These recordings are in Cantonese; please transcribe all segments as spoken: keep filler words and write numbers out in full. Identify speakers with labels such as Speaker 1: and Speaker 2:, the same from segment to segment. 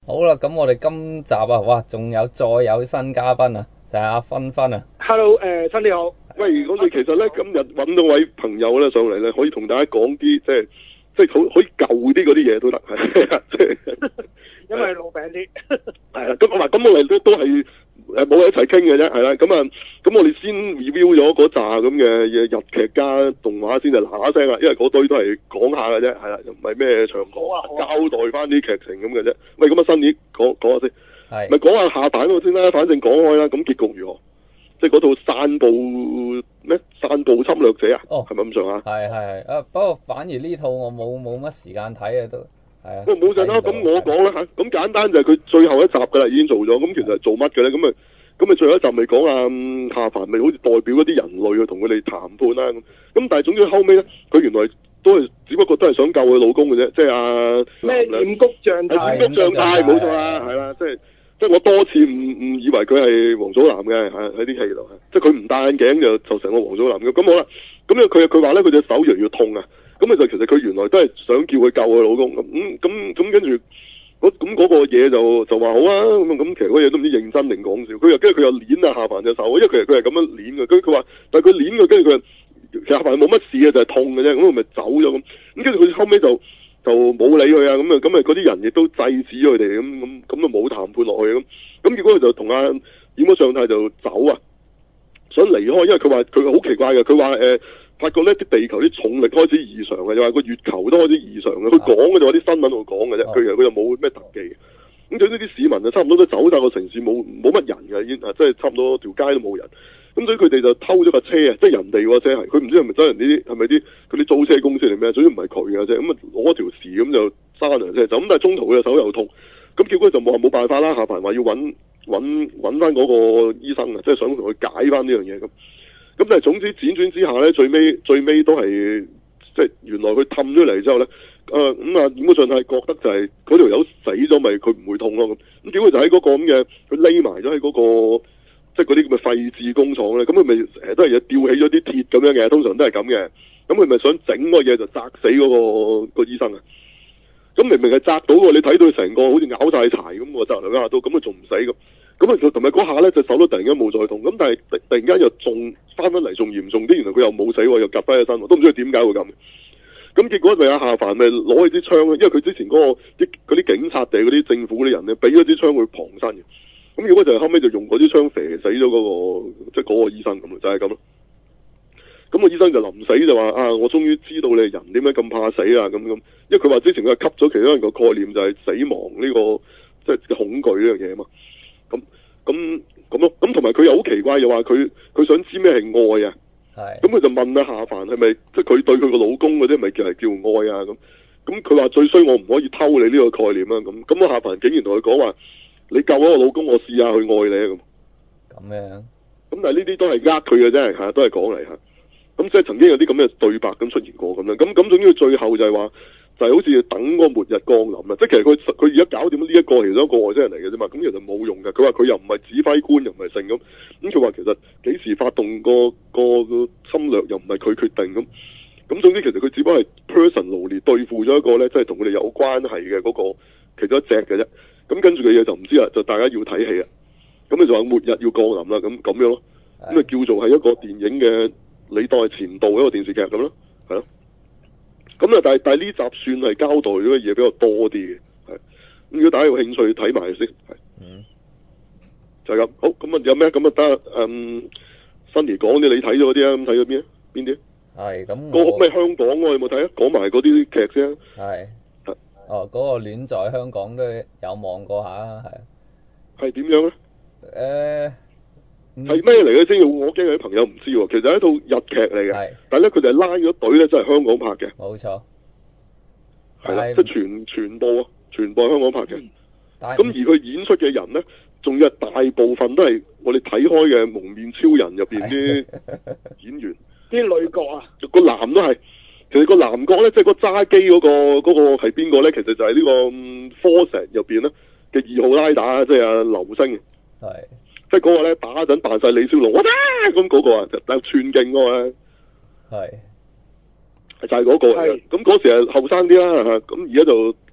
Speaker 1: 好啦，咁我哋今集啊，哇，仲有再有新嘉賓啊，就係阿芬芬啊。
Speaker 2: Hello，誒，新你好。
Speaker 3: 喂，我哋其實咧今日揾到位朋友咧上嚟咧，可以同大家講啲即係即係好可以舊啲嗰啲嘢都得，係啊，即係
Speaker 2: 因為老餅啲。
Speaker 3: 係啦，咁我話咁我哋都都係誒冇一齊傾嘅啫，係啦，咁啊咁我哋先 review 咗嗰扎咁嘅嘢日劇加動畫先就嗱嗱聲啦，因為嗰堆都係講下嘅啫，係啦，又唔係咩長講，
Speaker 2: 好啊好啊
Speaker 3: 交代翻啲劇情咁嘅啫。喂，咁啊新年講講下先，
Speaker 1: 係
Speaker 3: 咪講下下版嗰個先啦，反正講開啦，咁結局如何？即係嗰套散步咩？散步侵略者啊？
Speaker 1: 哦，
Speaker 3: 係咪咁上下？
Speaker 1: 係係係，啊不過反而呢套我冇冇乜時間睇啊都，係啊。
Speaker 3: 喂，冇陣啦，咁我講啦嚇，咁簡單就係佢最後一集㗎啦，已經做咗，咁其實係做乜嘅咧？咁啊，咁啊最後一集咪講啊夏凡咪好似代表嗰啲人類去同佢哋談判啦咁，咁但係總之後尾咧，佢原來都係只不過都係想救佢老公嘅啫，即係啊
Speaker 2: 咩染谷將太？
Speaker 3: 染谷將太冇錯啦，係啦，即係。即係我多次唔唔以為佢係黃祖藍嘅，喺喺啲戲度，即係佢唔戴眼鏡就就成個黃祖藍嘅。咁好啦，咁咧佢佢話咧佢隻手越嚟越痛啊，咁啊就其實佢原來都係想叫佢救佢老公咁，咁咁跟住咁嗰個嘢就就話好啊，咁咁其實嗰嘢都唔知認真定講笑。佢又跟住佢又捏啊夏凡隻手，因為其實佢係咁樣捏嘅，佢佢話但係佢捏嘅，跟住佢其實夏凡冇乜事嘅，就係痛嘅啫，咁佢咪走咗咁，咁跟住佢後尾就。就冇理佢啊，咁啊，咁啊，嗰啲人亦都制止佢哋，咁咁咁就冇談判落去咁，咁結果佢就同阿染谷將太就走啊，想離開，因為佢話佢好奇怪嘅，佢話誒發覺咧啲地球啲重力開始異常嘅，又話個月球都開始異常嘅，佢講嘅就話啲新聞度講嘅啫，佢其實佢又冇咩特技嘅，咁總之啲市民就差唔多都走晒個城市，冇冇乜人嘅已經啊，即係差唔多條街都冇人。咁所以佢哋就偷咗架車啊，即係人哋喎車係，佢唔知係咪真人呢啲，係咪啲嗰啲租車公司嚟咩？總之唔係佢嘅啫，咁啊攞條匙咁就閂嚟啫，就咁但係中途佢嘅手又痛，咁結果就冇話冇辦法啦，夏凡話要揾揾揾翻嗰個醫生啊，即係想同佢解翻呢樣嘢咁，咁但係總之輾轉之下咧，最尾最尾都係即係原來佢氹咗嚟之後咧，誒咁啊染谷將太覺得就係嗰條友死咗咪佢唔會痛咯咁，咁結果就喺嗰個咁嘅佢匿埋咗喺嗰個。即係嗰啲咁嘅廢置工廠咧，咁佢咪成日都係要吊起咗啲鐵咁樣嘅，通常都係咁嘅。咁佢咪想整個嘢就砸死嗰、嗰個、嗰個醫生啊？咁明明係砸到喎，你睇到成個好似咬晒柴咁喎，砸兩下刀，咁佢仲唔死咁？咁啊同埋嗰下咧隻手都突然間冇再痛，咁但係突突然間又仲翻返嚟，仲嚴重啲，原來佢又冇死喎，又夾翻起身喎，都唔知佢點解會咁。咁結果咪阿夏凡咪攞起支槍，因為佢之前嗰、嗰個啲啲警察定嗰啲政府嗰啲人咧，俾咗支槍佢旁身嘅。咁如果就係後尾就用嗰支槍射死咗嗰、嗰個即係嗰個醫生咁就係咁咯。咁、個醫生就臨死就話啊，我終於知道你人點解咁怕死啊咁咁，因為佢話之前佢係吸咗其他人個概念就係死亡呢、呢個即係恐懼呢樣嘢啊嘛。咁咁咁咯，咁同埋佢又好奇怪，又話佢佢想知咩係愛啊。係。咁佢就問阿夏凡係咪即係佢對佢個老公嗰啲咪叫係叫愛啊咁？咁佢話最衰我唔可以偷你呢個概念啊咁。咁阿夏凡竟然同佢講話。你救咗我老公，我試下去愛你啊咁。咁樣。咁但係呢啲都係呃佢嘅啫，嚇都係講嚟嚇。咁即係曾經有啲咁嘅對白咁出現過咁樣。咁咁總之最後就係話，就係、是、好似等嗰個末日降臨啊！即係其實佢佢而家搞掂呢一個其中一個外星人嚟嘅啫嘛。咁其實冇用嘅。佢話佢又唔係指揮官，又唔係性咁。咁佢話其實幾時發動個個個侵略又唔係佢決定咁。咁總之其實佢只不過係 personally 對付咗一個咧，即係同佢哋有關係嘅嗰個其中一隻嘅啫。咁跟住嘅嘢就唔知啦，就大家要睇戲啊。咁你就話末日要降臨啦，咁咁樣咯。咁啊叫做係一個電影嘅，你當係前導一個電視劇咁咯，係咯。咁啊，但係但係呢集算係交代咗嘅嘢比較多啲嘅，係。咁如果大家有興趣睇埋先，係。嗯。就係咁，好。咁啊有咩？咁啊得嗯，Sunny講啲你睇咗嗰啲啊，咁睇咗邊啊？邊啲？係咁。個咩香港我有冇睇啊？講埋嗰啲劇先啊。係。哦，嗰、那個戀在香港都有望過下啊，係啊。係點樣咧？誒，係咩嚟嘅先？我驚有啲朋友唔知喎。其實係一套日劇嚟嘅，但係咧佢哋係拉咗隊咧，真係香港拍嘅。冇錯。係啦，即係全全部啊，全部係香港拍嘅。咁、嗯、而佢演出嘅人咧，仲要係大部分都係我哋睇開嘅《蒙面超人》入邊啲演員。啲女角啊？個男都係。其實個男角咧，即係個揸機嗰個嗰、嗰個係邊個咧？其實就係呢個科石入邊咧嘅二號拉打，即係阿劉星。係。即係嗰個咧打嗰陣扮晒李小龍，哇！咁嗰個啊，就但串勁嗰個咧。係。就係、係、嗰個嚟嘅。咁嗰時係後生啲啦，咁而家就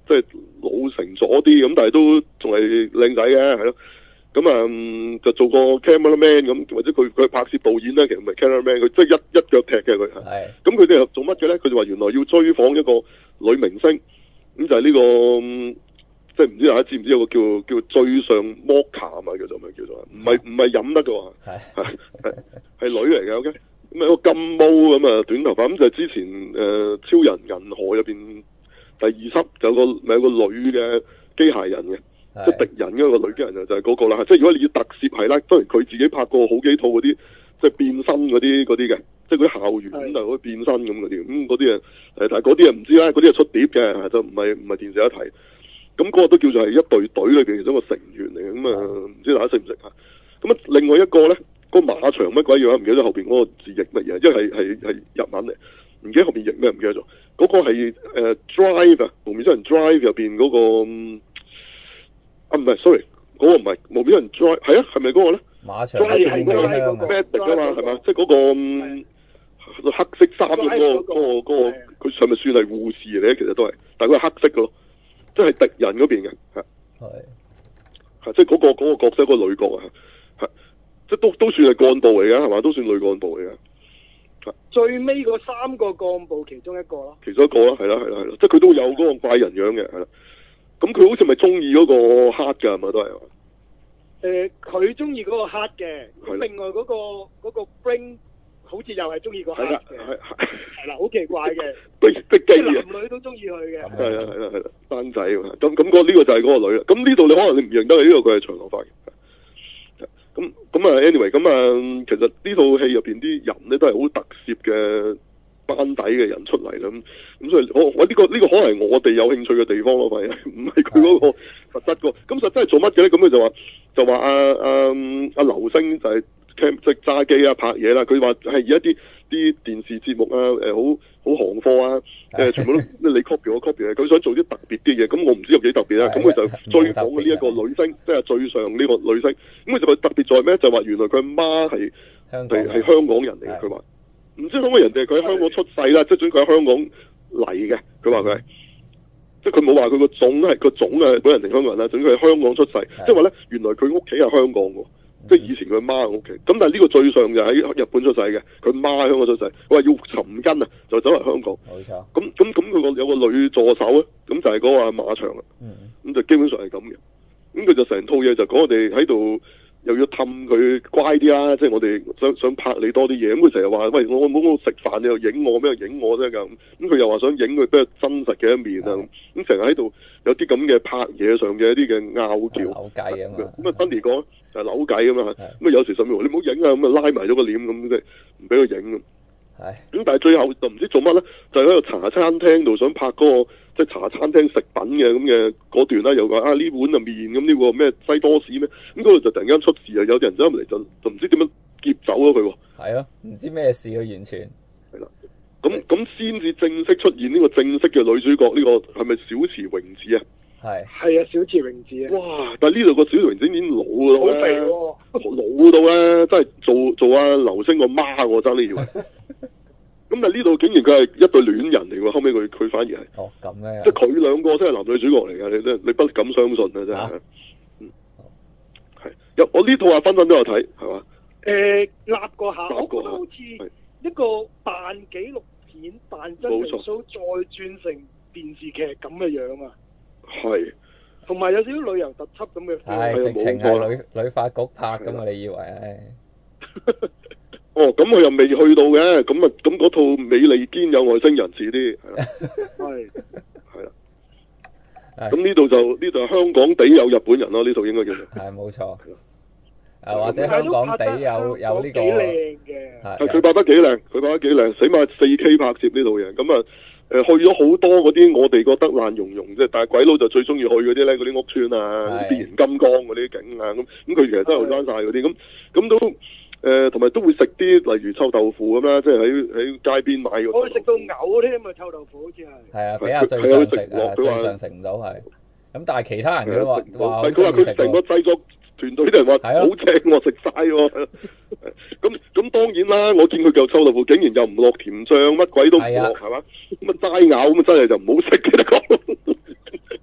Speaker 3: 即係老成咗啲咁，但係都仲係靚仔嘅，係咯。咁啊、嗯，就做個 cameraman 咁，或者佢佢拍攝導演咧，其實唔係 cameraman，佢即係一一腳踢嘅佢。係。咁佢哋係做乜嘅咧？佢就話原來要追訪一個女明星，咁就係呢、這個、嗯、即係唔知大家知唔知有個叫叫最上摩卡啊嘛，叫做咩叫做？唔係唔係飲得嘅喎，係係係女嚟嘅，OK。咁啊個金毛咁啊短頭髮，咁就係之前誒、呃、超人銀河入邊第二輯就有個咪有個女嘅機械人嘅。即係敵人嗰個女機人就就係嗰個啦，即係如果你要特攝係啦，當然佢自己拍過好幾套嗰啲即係變身嗰啲嗰啲嘅，即係嗰啲校園咁就嗰啲變身咁嗰啲，咁嗰啲啊誒，但係嗰啲啊唔知啦，嗰啲係出碟嘅，就唔係唔係電視一睇。咁嗰個都叫做係一隊隊裏邊其中一個成員嚟嘅，咁啊唔知大家識唔識嚇？咁啊另外一個咧，嗰個馬場乜鬼嘢唔記得後邊嗰個字譯乜嘢，因為係係係日文嚟，唔記得後邊譯咩唔記得咗。嗰、嗰個係誒、呃、Drive 啊，無面超人 Drive 入邊嗰個。啊唔係 ，sorry， 嗰個唔係無面人 drive， 係啊，係咪嗰個咧？馬場係係嗰個 medic 啊嘛，係嘛？即係嗰個黑色衫嘅嗰個嗰個嗰個，佢係咪算係護士嚟咧？其實都係，但係佢係黑色嘅咯，即係敵人嗰邊嘅，係係係即係嗰個嗰個角色嗰個女角啊，係即係都都算係幹部嚟嘅，係嘛？都算女幹部嚟嘅。
Speaker 2: 最尾嗰三個幹部其中一個咯。其中一個啦，係啦係啦係啦，即係佢都有嗰個怪人樣嘅，係啦。咁佢好似咪中意嗰個黑㗎，係咪都係？誒、呃，佢中意嗰個黑嘅，另外嗰、嗰個嗰、嗰個 Bring 好似又係中意個黑嘅，係啦，好奇怪嘅，逼逼機嘅，男女都中意佢嘅，係啊係啦係啦，單仔啊嘛，咁咁個呢個就係嗰個女啦。咁呢度你可能你唔認得，呢、呢個佢係長頭髮嘅。咁咁啊 ，anyway，咁啊，其實呢套戲入邊啲人咧都係好特攝嘅。班底嘅人出嚟啦，咁咁所以我我呢個呢個可能係我哋有興趣嘅地方咯，係唔係佢嗰個實質個？咁實質係做乜嘅咧？咁佢就話就話阿阿阿劉星就係 cam 即係揸機啊拍嘢啦。佢話係而家啲啲電視節目啊誒好好行貨啊誒全部都你 copy 我 copy 佢想做啲特別啲嘢，咁我唔知有幾特別啊。咁佢就追訪呢一個女星，即係最上呢個女星。咁佢就話特別在咩？就話原來佢阿媽係係係香港人嚟嘅。佢話。唔知可唔可以人哋佢喺香港出世啦，即係總佢喺香港嚟嘅。佢話佢係，即係佢冇話佢個種係個種係本人定香港人啦，總之佢喺香港出世。即係話咧，原來佢屋企係香港喎，即係以前佢媽屋企。咁但係呢個最上就喺日本出世嘅，佢媽喺香港出世。佢話要尋根啊，就走嚟香港。冇錯。咁咁咁佢個有個女助手咧，咁就係嗰個馬場啦。咁、嗯、就基本上係咁嘅。咁佢就成套嘢就講我哋喺度。又要氹佢乖啲啦，即係我哋想想拍你多啲嘢，咁佢成日話：喂，我冇我食飯，你又影我咩？影我啫咁。咁佢又話想影佢比較真實嘅一面啊。咁成日喺度有啲咁嘅拍嘢上嘅一啲嘅拗撬。扭計啊嘛。咁啊，新年講就係扭計啊嘛。咁啊，有時甚至乎你唔好影啊，咁啊拉埋咗個簾咁，即係唔俾佢影咁。係。咁但係最後就唔知做乜咧，就喺度茶餐廳度想拍嗰個。即係茶餐廳食品嘅咁嘅嗰段啦，又話啊呢碗啊麵咁呢個咩西多士咩？咁嗰度就突然間出事啊！有啲人走入嚟就就唔知點樣劫走咗佢喎。係啊，唔知咩事啊，完全係啦。咁咁先至正式出現呢個正式嘅女主角，呢、呢個係咪小池榮子啊？係係啊，小池榮子啊！哇！但係呢度個小池榮子已經老㗎啦，好肥喎，老到咧，真係做做阿劉星個媽我真係要。咁但係呢度竟然佢係一對戀人嚟喎，後尾佢佢反而係哦咁咩？即係佢兩個真係男女主角嚟㗎，你真你不敢相信啊！真係，啊、嗯，係有我呢套啊，分分都有睇，係嘛？誒、呃，立過下，我覺得好似一個扮紀錄片、扮真人 show 再轉成電視劇咁嘅樣啊！係，同埋有少少旅遊特輯咁嘅，係直情係旅旅發局拍㗎嘛？你以為唉？哦，咁佢又未去到嘅，咁啊，咁嗰套美利堅有外星人似啲，係啦，係，係啦，咁呢度就呢度係香港地有日本人咯，呢套應該叫做，係冇錯，誒或者香港地有有呢個，係佢拍得幾靚，佢拍得幾靚，起碼四 K 拍攝呢套嘢，咁啊誒去咗好多嗰啲我哋覺得爛溶溶啫，但係鬼佬就最中意去嗰啲咧，嗰啲屋村啊，啲變形金剛嗰啲景啊，咁咁佢其實真係翻晒嗰啲，咁咁都。誒，同埋都會食啲，例如臭豆腐咁啦，即係喺喺街邊買嗰。我會食到嘔添啊！臭豆腐好似係。係啊，比較最常食啊，最常食唔到係。咁但係其他人佢話話佢話佢成個製作團隊啲人話好正，我食晒喎。咁咁當然啦，我見佢嚿臭豆腐竟然又唔落甜醬，乜鬼都唔落係嘛？咁啊齋咬咁啊真係就唔好食嘅得講。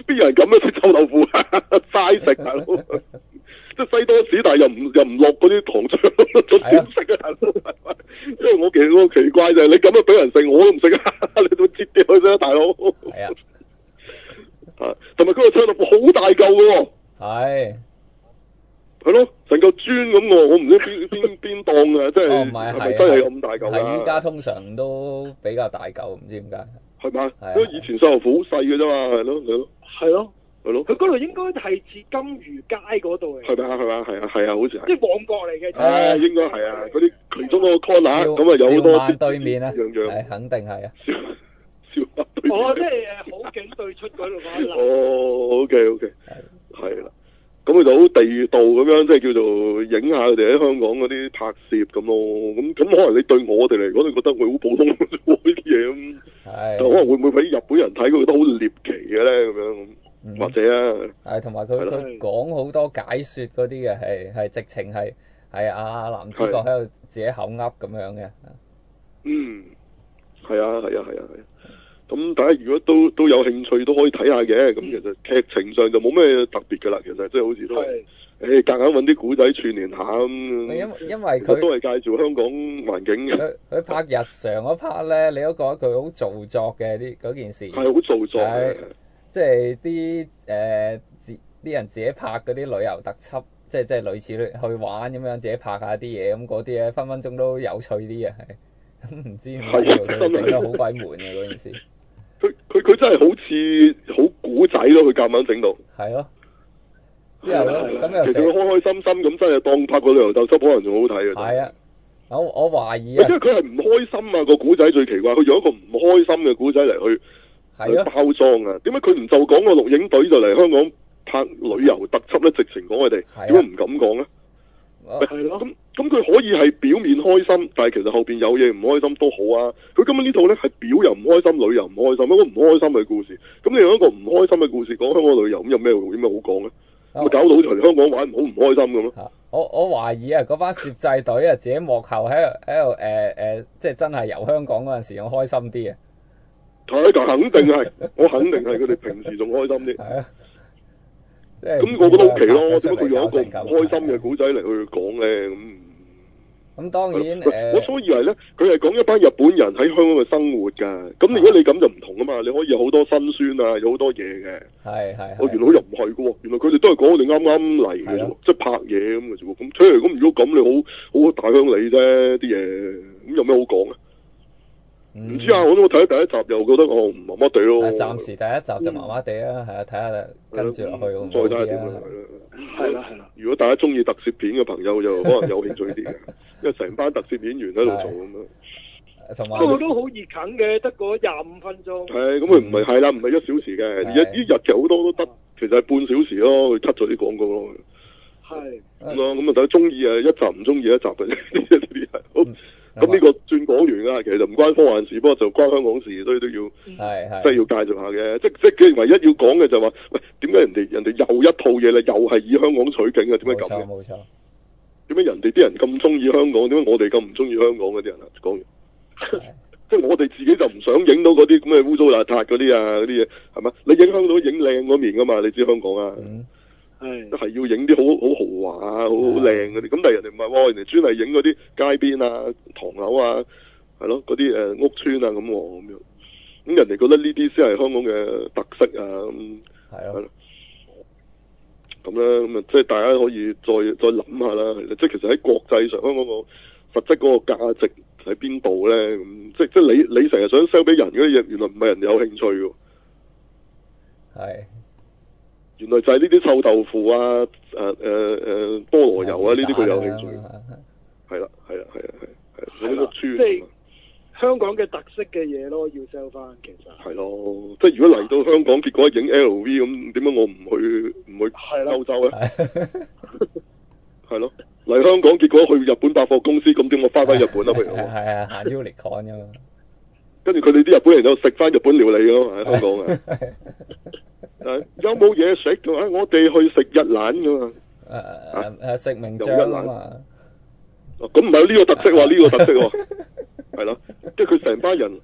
Speaker 2: 邊有人咁樣食臭豆腐啊？齋食大佬，即係西多士，但係又唔又唔落嗰啲糖漿，仲點食啊大佬？即係我其實我奇怪就係你咁樣俾人食，我都唔食啊！你都切掉佢啫，大佬。係啊。啊，同埋嗰個臭豆腐好大嚿嘅喎。係。係咯，成嚿磚咁喎，我唔知邊邊邊檔啊，即係係咪真係咁大嚿啊？
Speaker 1: 係依家通常都比較大嚿，唔知點解。
Speaker 2: 係嘛？因為以前臭豆腐好細嘅啫嘛，係咯，係咯。係咯。係咯。佢嗰度應該係似金魚街嗰度嚟。係咪啊？係咪啊？係啊，係啊，好似係。即係旺角嚟嘅。誒，應該係啊，嗰啲其中嗰個 corner 咁啊，有好多啲
Speaker 1: 對面啊，
Speaker 2: 樣樣。
Speaker 1: 係肯定係啊。
Speaker 2: 笑笑對面。
Speaker 4: 哦，即係誒好景對出嗰度嗰啦。
Speaker 2: 哦 ，OK OK。係。係啦。咁佢就好地道咁樣，即係叫做影下佢哋喺香港嗰啲拍攝咁咯。咁咁可能你對我哋嚟講，你覺得佢好普通呢啲嘢咁，但可能會唔會俾日本人睇佢覺得好獵奇嘅咧？咁樣、嗯、或者啊，
Speaker 1: 係同埋佢佢講好多解說嗰啲嘅，係係直情係係阿男主角喺度自己口噏咁樣嘅。
Speaker 2: 嗯，係啊，係啊，係啊，係啊。咁大家如果都都有興趣都可以睇下嘅，咁、嗯、其實劇情上就冇咩特別噶啦，其實即係好似都係，誒夾硬搵啲古仔串聯下咁。
Speaker 1: 因因為佢
Speaker 2: 都係介紹香港環境嘅。佢
Speaker 1: 佢拍日常嗰 part 咧，你都覺得佢好做作嘅啲嗰件事。
Speaker 2: 係好做作嘅，
Speaker 1: 即係啲誒自啲人自己拍嗰啲旅遊特輯，即係即係類似去玩咁樣，自己拍下啲嘢咁嗰啲咧，分分鐘都有趣啲嘅係。唔知點解佢整得好鬼悶嘅嗰件事。
Speaker 2: 佢佢佢真係好似好古仔咯，佢夾硬整到。
Speaker 1: 係咯。之後咧，咁又
Speaker 2: 其實佢開開心心咁，真係當拍個旅遊特輯，可能仲好睇嘅。
Speaker 1: 係啊，我我懷疑啊。
Speaker 2: 因為佢係唔開心啊，個古仔最奇怪，佢用一個唔開心嘅古仔嚟去去包裝啊。點解佢唔就講個錄影隊就嚟香港拍旅遊特輯咧？直情講佢哋，點解唔敢講咧？係咯。咁咁佢可以係表面開心，但係其實後邊有嘢唔開心都好啊。佢根本呢套咧係表又唔開心，旅又唔開心，一個唔開心嘅故事。咁你用一個唔開心嘅故事講香港旅遊，咁有咩有咩好講咧？咪、哦、搞到好似嚟香港玩唔好唔開心咁咯。
Speaker 1: 我我懷疑啊，嗰班攝製隊啊，自己幕後喺度喺度誒誒，即係真係遊香港嗰陣時仲開心啲啊。
Speaker 2: 係，就肯定係，我肯定係佢哋平時仲開心啲。係啊。咁我覺得好奇咯，點解佢用一個唔開心嘅古仔嚟去講咧？咁
Speaker 1: 咁當然誒、呃，
Speaker 2: 我所以為咧，佢係講一班日本人喺香港嘅生活㗎。咁如果你咁就唔同啊嘛，你可以有好多辛酸啊，有好多嘢嘅。係係。我原來又唔係嘅喎，原來佢哋都係講我哋啱啱嚟嘅啫，即係拍嘢咁嘅啫喎。咁出嚟咁，如果咁你好好大鄉里啫啲嘢，咁有咩好講啊？唔、嗯、知啊，我都睇咗第一集，又覺得哦麻麻地咯。
Speaker 1: 暫時第一集就麻麻地啊，係啊，睇下跟住落去咁
Speaker 2: 再睇下點啦，係啦係啦。如果大家中意特攝片嘅朋友就可能有興趣啲嘅，因為成班特攝演員喺度做咁樣。
Speaker 4: 同埋不過都好熱近嘅，得個廿五分鐘。
Speaker 2: 係咁佢唔係係啦，唔係一小時嘅，而家啲日劇好多都得，其實係半小時咯，佢 cut 咗啲廣告咯。係。咁咯，咁啊睇中意啊一集唔中意一集嘅呢啲係好。咁呢個轉講完啦，其實就唔關科幻事，不過就關香港事，所以都要係係，即係要介紹下嘅。即即係唯一要講嘅就話，喂，點解人哋人哋又一套嘢咧，又係以香港取景嘅？點解咁嘅？冇錯。點解人哋啲人咁中意香港？點解我哋咁唔中意香港嗰啲人啊？講完，即係我哋自己就唔想影到嗰啲咁嘅污糟邋遢嗰啲啊，嗰啲嘢係嘛？你影響到影靚嗰面噶嘛？你知香港啊？嗯係，都係要影啲好好豪華啊，好好靚嗰啲。咁但係人哋唔係喎，人哋專係影嗰啲街邊啊、唐樓啊，係咯，嗰啲誒屋村啊咁咁樣。咁人哋覺得呢啲先係香港嘅特色啊。咁係咯。咁咧咁啊，即係大家可以再再諗下啦。即係其實喺國際上，香港個實質嗰個價值喺邊度咧？咁即係即係你你成日想 sell 俾人嗰啲嘢，原來唔係人哋有興趣嘅。係。原來就係呢啲臭豆腐啊，誒誒誒菠蘿油啊，呢啲佢有興趣。係啦，係啊，係啊，係。係。即係
Speaker 4: 香港嘅特色嘅嘢咯，要 sell 翻其實。係
Speaker 2: 咯，即係如果嚟到香港，結果影 L V 咁，點解我唔去唔去歐洲咧？係咯，嚟香港結果去日本百貨公司，咁點我翻返日本啊？譬如。
Speaker 1: 係啊，行 Uniqlo 啫嘛。
Speaker 2: 跟住佢哋啲日本人就食翻日本料理咯，喺香港啊。誒，有冇嘢食嘅話，我哋去食日蘭噶嘛。
Speaker 1: 誒誒誒，食名將啊嘛。哦，
Speaker 2: 咁唔係呢個特色喎，呢個特色喎。係咯，即係佢成班人，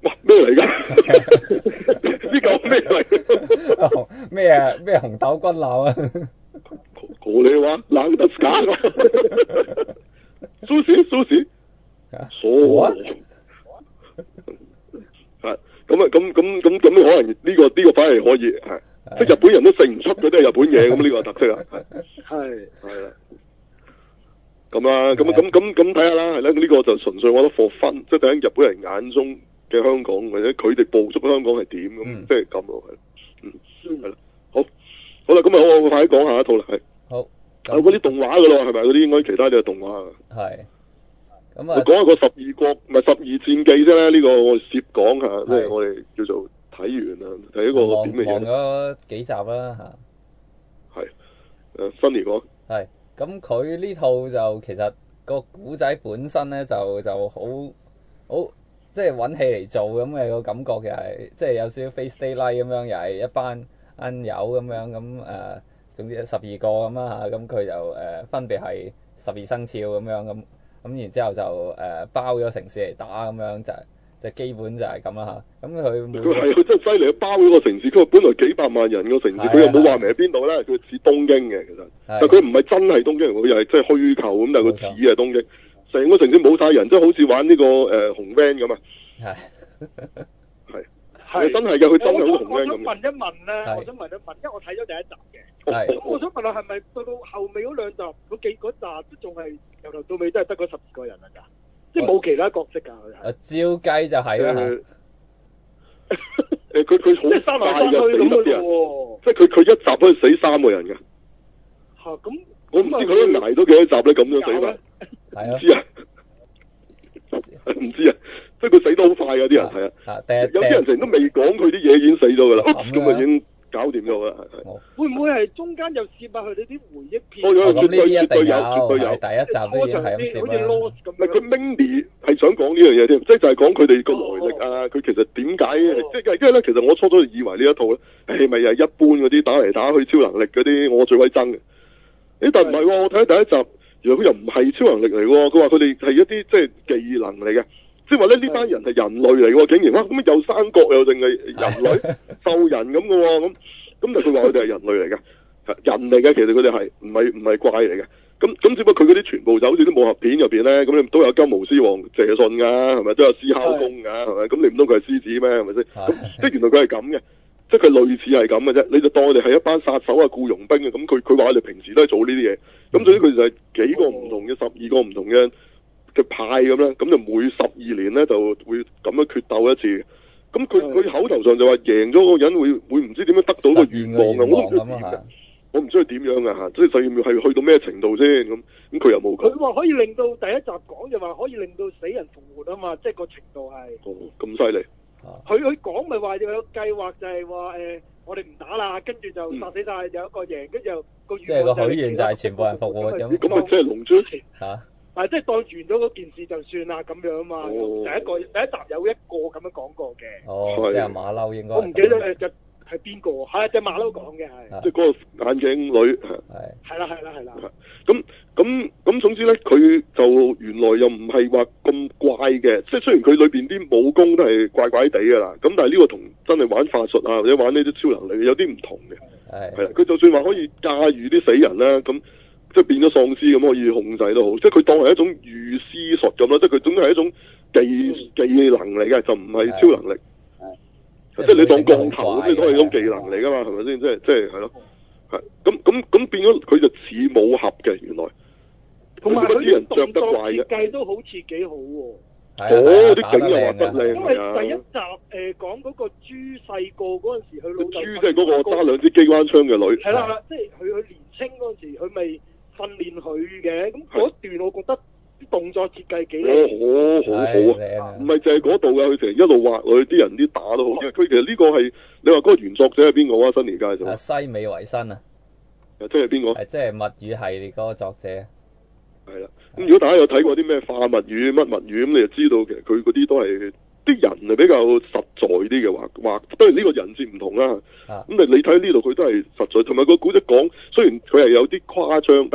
Speaker 3: 哇！咩嚟㗎？呢個咩嚟？
Speaker 1: 咩啊？咩紅豆軍艦啊？
Speaker 3: 我你話冷得假㗎？Sushi Sushi，傻。係咁啊！咁咁咁咁可能呢個呢個反而可以係，即係日本人都食唔出嗰啲係日本嘢，咁呢個特色啊。
Speaker 4: 係
Speaker 3: 係啦。咁啊，咁咁咁咁睇下啦，係啦，呢個就純粹我覺得 for fun，即係睇下日本人眼中嘅香港，或者佢哋捕捉香港係點咁，即係咁咯，係，嗯，係啦，好，好啦，咁啊，我我快啲講下一套啦，係，
Speaker 1: 好，
Speaker 3: 有嗰啲動畫噶咯，係咪嗰啲應該其他啲係動畫啊？
Speaker 1: 係，咁
Speaker 3: 啊，我講下個十二國唔係十二戰記啫，呢個我攝講下，即係我哋叫做睇完啦，睇一個點嘅嘢。
Speaker 1: 望咗幾集啦
Speaker 3: 嚇。係，誒，新年講。
Speaker 1: 係。咁佢呢套就其實個古仔本身咧就就好好即係揾戲嚟做咁嘅個感覺，又係即係有少少 Face Day Night 咁樣，又係一班恩友咁樣咁誒，總之十二個咁啦嚇，咁佢就誒、呃、分別係十二生肖咁樣咁，咁然之後就誒、呃、包咗城市嚟打咁樣就就基本就係咁啦嚇，咁佢佢
Speaker 3: 係佢真係犀利，包咗個城市，佢本來幾百萬人個城市，佢又冇話明喺邊度咧，佢似東京嘅其實，但佢唔係真係東京，佢又係即係虛構咁，但係佢似係東京，成個城市冇晒人，即係好似玩呢、這個誒、呃、紅 van 咁啊，係係係真係嘅，佢真係好紅 van 咁。
Speaker 4: 我想問一問咧，我想問一問，因為我睇咗第一集嘅，咁我想問下係咪到到後尾嗰兩集嗰幾嗰集都仲係由頭到尾都係得嗰十二個人啊？咋？即係冇其他角色㗎，佢係。
Speaker 1: 照計就係啦嚇。
Speaker 3: 誒佢佢好
Speaker 4: 即係三來三去咁嘅喎。
Speaker 3: 即係佢佢一集可以死三個人㗎。
Speaker 4: 嚇咁。
Speaker 3: 我唔知佢都捱到幾多集咧，咁樣死法。
Speaker 1: 係啊。
Speaker 3: 唔知啊。唔知啊。即係佢死得好快㗎啲人係啊。有啲人成日都未講佢啲嘢已經死咗㗎啦，咁啊已經搞掂咗啦。
Speaker 4: 會唔會係中間又攝下佢哋啲回憶片？
Speaker 3: 哦，絕對
Speaker 1: 絕
Speaker 3: 對有，絕對有。
Speaker 1: 第一集都已經係咁攝啦。
Speaker 3: 唔係佢 Mindy 係想講呢樣嘢添，即係就係講佢哋個來歷啊！佢其實點解？即係因為咧，其實我初初以為呢一套咧，係咪係一般嗰啲打嚟打去超能力嗰啲，我最鬼憎嘅。誒，但唔係喎，我睇第一集，原來佢又唔係超能力嚟喎。佢話佢哋係一啲即係技能嚟嘅，即係話咧呢班人係人類嚟喎，竟然哇咁又生角又定係人類獸人咁嘅喎，咁咁但係佢話佢哋係人類嚟嘅，人嚟嘅，其實佢哋係唔係唔係怪嚟嘅。咁咁只不過佢嗰啲全部就好似啲武俠片入邊咧，咁你都有金毛獅王謝遜㗎，係咪都有獅吼功㗎，係咪？咁你唔通佢係獅子咩？係咪先？咁即係原來佢係咁嘅，即係佢類似係咁嘅啫。你就當我哋係一班殺手啊、僱傭兵嘅，咁佢佢話我哋平時都係做呢啲嘢。咁所以佢就係幾個唔同嘅十二個唔同嘅嘅派咁咧，咁就每十二年咧就會咁樣決鬥一次。咁佢佢口頭上就話贏咗嗰個人會會唔知點樣得到個願望啊？我都唔知點嘅。我唔知佢點樣啊嚇，即係實驗係去到咩程度先咁，咁佢又冇講。
Speaker 4: 佢話可以令到第一集講就話可以令到死人復活啊嘛，即係個程度係。
Speaker 3: 哦，咁犀利。
Speaker 4: 佢佢講咪話有計劃就係話誒，我哋唔打啦，跟住就殺死晒有一個贏，跟住又個
Speaker 1: 即係個許願就係全部人復活咁。
Speaker 3: 咁咪即係龍珠
Speaker 1: 嚇？
Speaker 4: 啊，即係當完咗嗰件事就算啦咁樣啊嘛。第一個第一集有一個咁樣講過嘅。
Speaker 1: 哦，即係馬騮應該。
Speaker 4: 我唔記得誒就。係邊個？係隻馬騮講嘅係，
Speaker 3: 即係嗰個眼鏡女係。
Speaker 4: 係啦係啦係啦。
Speaker 3: 咁咁咁，總之咧，佢就原來又唔係話咁怪嘅，即係雖然佢裏邊啲武功都係怪怪地噶啦，咁但係呢個同真係玩法術啊或者玩呢啲超能力有啲唔同嘅。係。係啦，佢就算話可以駕馭啲死人啦，咁即係變咗喪屍咁可以控制都好，即係佢當係一種預師術咁啦，即係佢總之係一種技技能嚟嘅，就唔係超能力。即係你當降頭咁，你都係一種技能嚟噶嘛，係咪先？即係即係係咯，係咁咁咁變咗佢就似武俠嘅原來。
Speaker 4: 同埋佢啲動作設計都好似幾好喎。
Speaker 3: 哦，啲景又畫得靚。
Speaker 4: 因為第一集誒講嗰個豬細個嗰陣時，佢老豆。
Speaker 3: 豬即係嗰個揸兩支機關槍嘅女。
Speaker 4: 係啦，即係佢佢年青嗰陣時，佢咪訓練佢嘅。咁嗰段我覺得。啲動作設計幾
Speaker 3: 好好好啊！唔係淨係嗰度㗎，佢成日一路畫落去，啲人啲打都好。佢其實呢個係你話嗰個原作者係邊個啊？新年介紹。
Speaker 1: 啊，西尾維新啊！
Speaker 3: 即係邊個？
Speaker 1: 係即係物語系列嗰個作者。
Speaker 3: 係啦，咁如果大家有睇過啲咩化物語、乜物語咁，你就知道其實佢嗰啲都係啲人係比較實在啲嘅畫畫。當然呢個人設唔同啦。咁、啊、你你睇呢度佢都係實在，同埋個古仔講，雖然佢係有啲誇張，但係。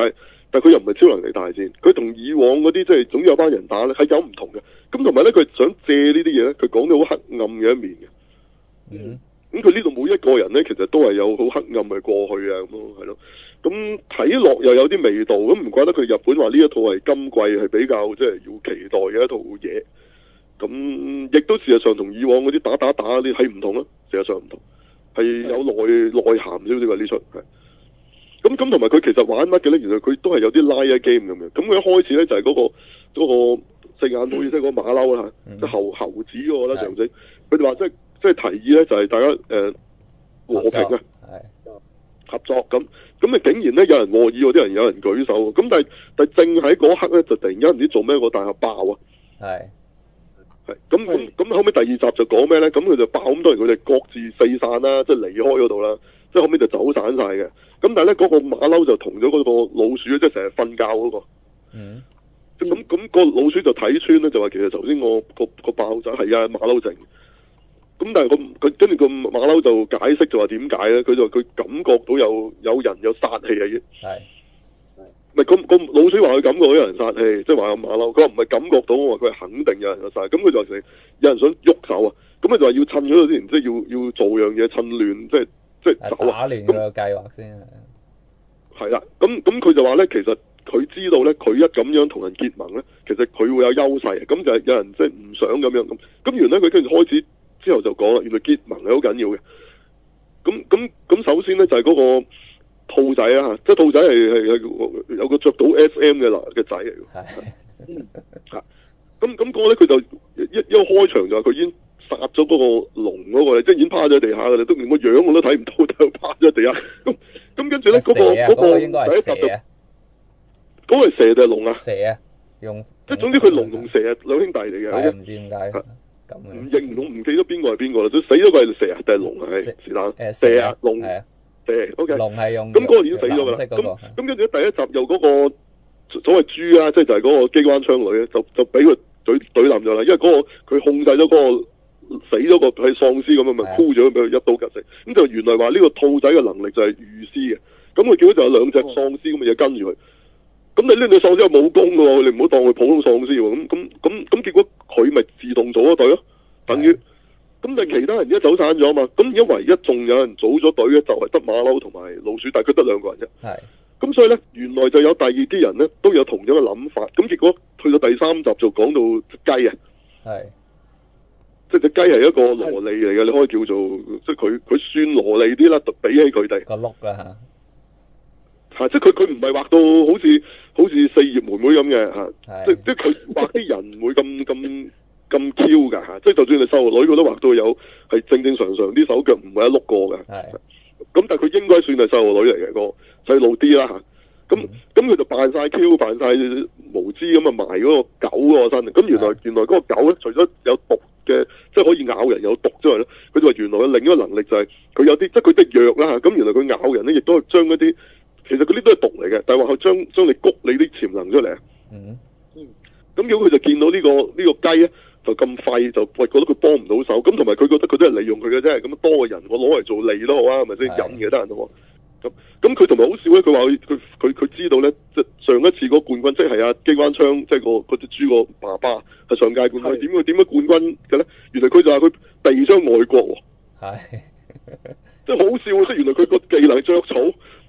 Speaker 3: 但係佢又唔係超能力大戰，佢同以往嗰啲即係總有班人打咧係有唔同嘅。咁同埋咧，佢想借呢啲嘢咧，佢講到好黑暗嘅一面嘅。
Speaker 1: 嗯。
Speaker 3: 咁佢呢度每一個人咧，其實都係有好黑暗嘅過去啊，咁咯，係咯。咁睇落又有啲味道，咁唔怪得佢日本話呢一套係今季係比較即係要期待嘅一套嘢。咁亦都事實上同以往嗰啲打打打啲係唔同咯，事實上唔同，係有內內涵少少嘅呢出係。咁咁同埋佢其實玩乜嘅咧？原來佢都係有啲拉一 game 咁樣。咁佢一開始咧就係嗰個嗰個四眼妹，即係嗰個馬騮啦，即係猴猴子嗰個啦，就仔。佢哋話即係即係提議咧，就係大家誒和平啊，合作咁。咁啊竟然咧有人和議喎，啲人有人舉手。咁但係但係正喺嗰刻咧，就突然間唔知做咩個大廈爆啊！係係咁咁咁後尾第二集就講咩咧？咁佢就爆咁多人，佢哋各自四散啦，即係離開嗰度啦。即係後尾就走散晒嘅。咁但係咧嗰個馬騮就同咗嗰個老鼠，即係成日瞓覺嗰個。嗯。咁咁個老鼠就睇穿咧，就話其實頭先個個個爆炸係啊馬騮整。咁但係個佢跟住個馬騮就解釋就話點解咧？佢就話佢感覺到有有人有殺氣啊！係。咪咁個老鼠話佢感覺到有人殺氣，即係話有馬騮。佢話唔係感覺到，我話佢係肯定有人有殺。咁佢就話成有人想喐手啊！咁佢就話要趁咗之前，即係要要做樣嘢趁亂，即係即係走啊！
Speaker 1: 打亂個計劃先啊！
Speaker 3: 係啦，咁咁佢就話咧，其實佢知道咧，佢一咁樣同人結盟咧，其實佢會有優勢。咁就係有人即係唔想咁樣咁。咁原來佢跟住開始之後就講啦，原來結盟係好緊要嘅。咁咁咁首先咧就係嗰個兔仔啊，即係兔仔係係係有個着到 S M 嘅嗱嘅仔嚟嘅。係。嚇！咁咁個咧佢就一一開場就話佢已經殺咗嗰個龍嗰個，即係已經趴咗喺地下嘅啦，都連個樣我都睇唔到，就趴咗喺地下。咁咁跟住咧嗰個嗰個第一集就嗰個係蛇定係龍啊？蛇啊，用即係總之佢龍同蛇啊兩兄弟嚟嘅。係唔知點解咁唔認唔到，唔記得邊個係邊個啦？都死咗個係蛇啊定係龍啊？係是但蛇啊龍係啊蛇 OK 龍係用咁嗰個已經死咗㗎啦。咁咁跟住第一集又嗰個所謂豬啊，即係就係嗰個機關槍女咧，就就俾佢懟懟冧咗啦。因為嗰個佢控制咗嗰個。死咗個係喪屍咁啊，咪箍咗俾佢一刀吉死。咁就原來話呢個兔仔嘅能力就係御師嘅。咁佢見到就有兩隻喪屍咁嘅嘢跟住佢。咁你呢隻喪屍有武功嘅喎，你唔好當佢普通喪屍喎。咁咁咁咁結果佢咪自動組咗隊咯，等於。咁但係其他人而家走散咗嘛。咁而家唯一仲有人組咗隊咧，就係得馬騮同埋老鼠，但係佢得兩個人啫。係。咁所以咧，原來就有第二啲人咧都有同樣嘅諗法。咁結果去到第三集就講到雞啊。係。即係隻雞係一個蘿莉嚟嘅，你可以叫做即係佢佢算蘿莉啲啦，比起佢哋個碌啊嚇，即係佢佢唔係畫到好似好似四葉妹妹咁嘅嚇，即即係佢畫啲人唔會咁咁咁 Q 㗎嚇，即係就算你細路女佢都畫到有係正正常常啲手腳唔係一碌過嘅，係咁但係佢應該算係細路女嚟嘅，個細路啲啦嚇。咁咁佢就扮晒 Q， 扮晒無知咁啊埋嗰個狗嗰個身。咁原來的原來嗰個狗咧，除咗有毒嘅，即係可以咬人有毒之外咧，佢就話原來嘅另一個能力就係佢有啲，即係佢啲藥啦嚇。咁原來佢咬人咧，亦都係將嗰啲，其實嗰啲都係毒嚟嘅，但係話佢將將你谷你啲潛能出嚟啊。嗯嗯。咁如果佢就見到呢個呢個雞咧，就咁廢，就喂覺得佢幫唔到手。咁同埋佢覺得佢都係利用佢嘅啫。咁多個人我攞嚟做利都好啊，係咪先引嘅得人都好。咁咁佢同埋好笑咧，佢話佢佢佢知道咧，即係上一次嗰冠軍，即係啊機關槍，即係個嗰隻豬個爸爸係上屆冠軍，點佢點樣冠軍嘅咧？原來佢就話佢避咗外國喎，係，即係好笑，即係原來佢個技能著草，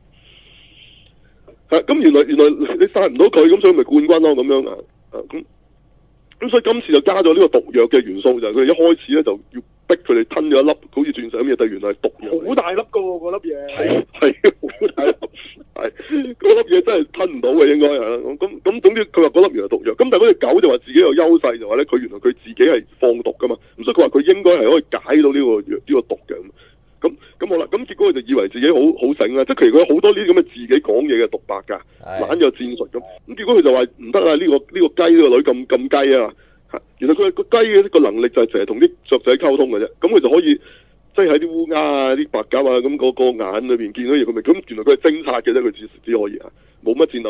Speaker 3: 係咁原來原來你殺唔到佢，咁所以咪冠軍咯咁樣啊啊咁咁所以今次就加咗呢個毒藥嘅元素，就係佢哋一開始咧就要逼佢哋吞咗一粒好似鑽石咁嘢，但係原來係毒藥，好大粒噶喎嗰粒嘢，係係好大粒，係嗰粒嘢真係吞唔到嘅應該係咁咁總之佢話嗰粒原來係毒藥，咁但係嗰隻狗就話自己有優勢，就話咧佢原來佢自己係放毒噶嘛，咁所以佢話佢應該係可以解到呢個呢個毒嘅咁。咁咁好啦，咁結果佢就以為自己好好醒啦，即係其實佢有好多呢啲咁嘅自己講嘢嘅獨白㗎，懶有戰術咁。咁結果佢就話唔得啊！呢、呢個呢、呢個雞呢、呢個女咁咁雞啊！原來佢個雞嘅個能力就係成日同啲雀仔溝通嘅啫。咁佢就可以即係喺啲烏鴉啊、啲白鴿啊咁嗰個眼裏邊見到嘢，佢咪咁原來佢係偵察嘅啫，佢只只可以啊，冇乜戰鬥力。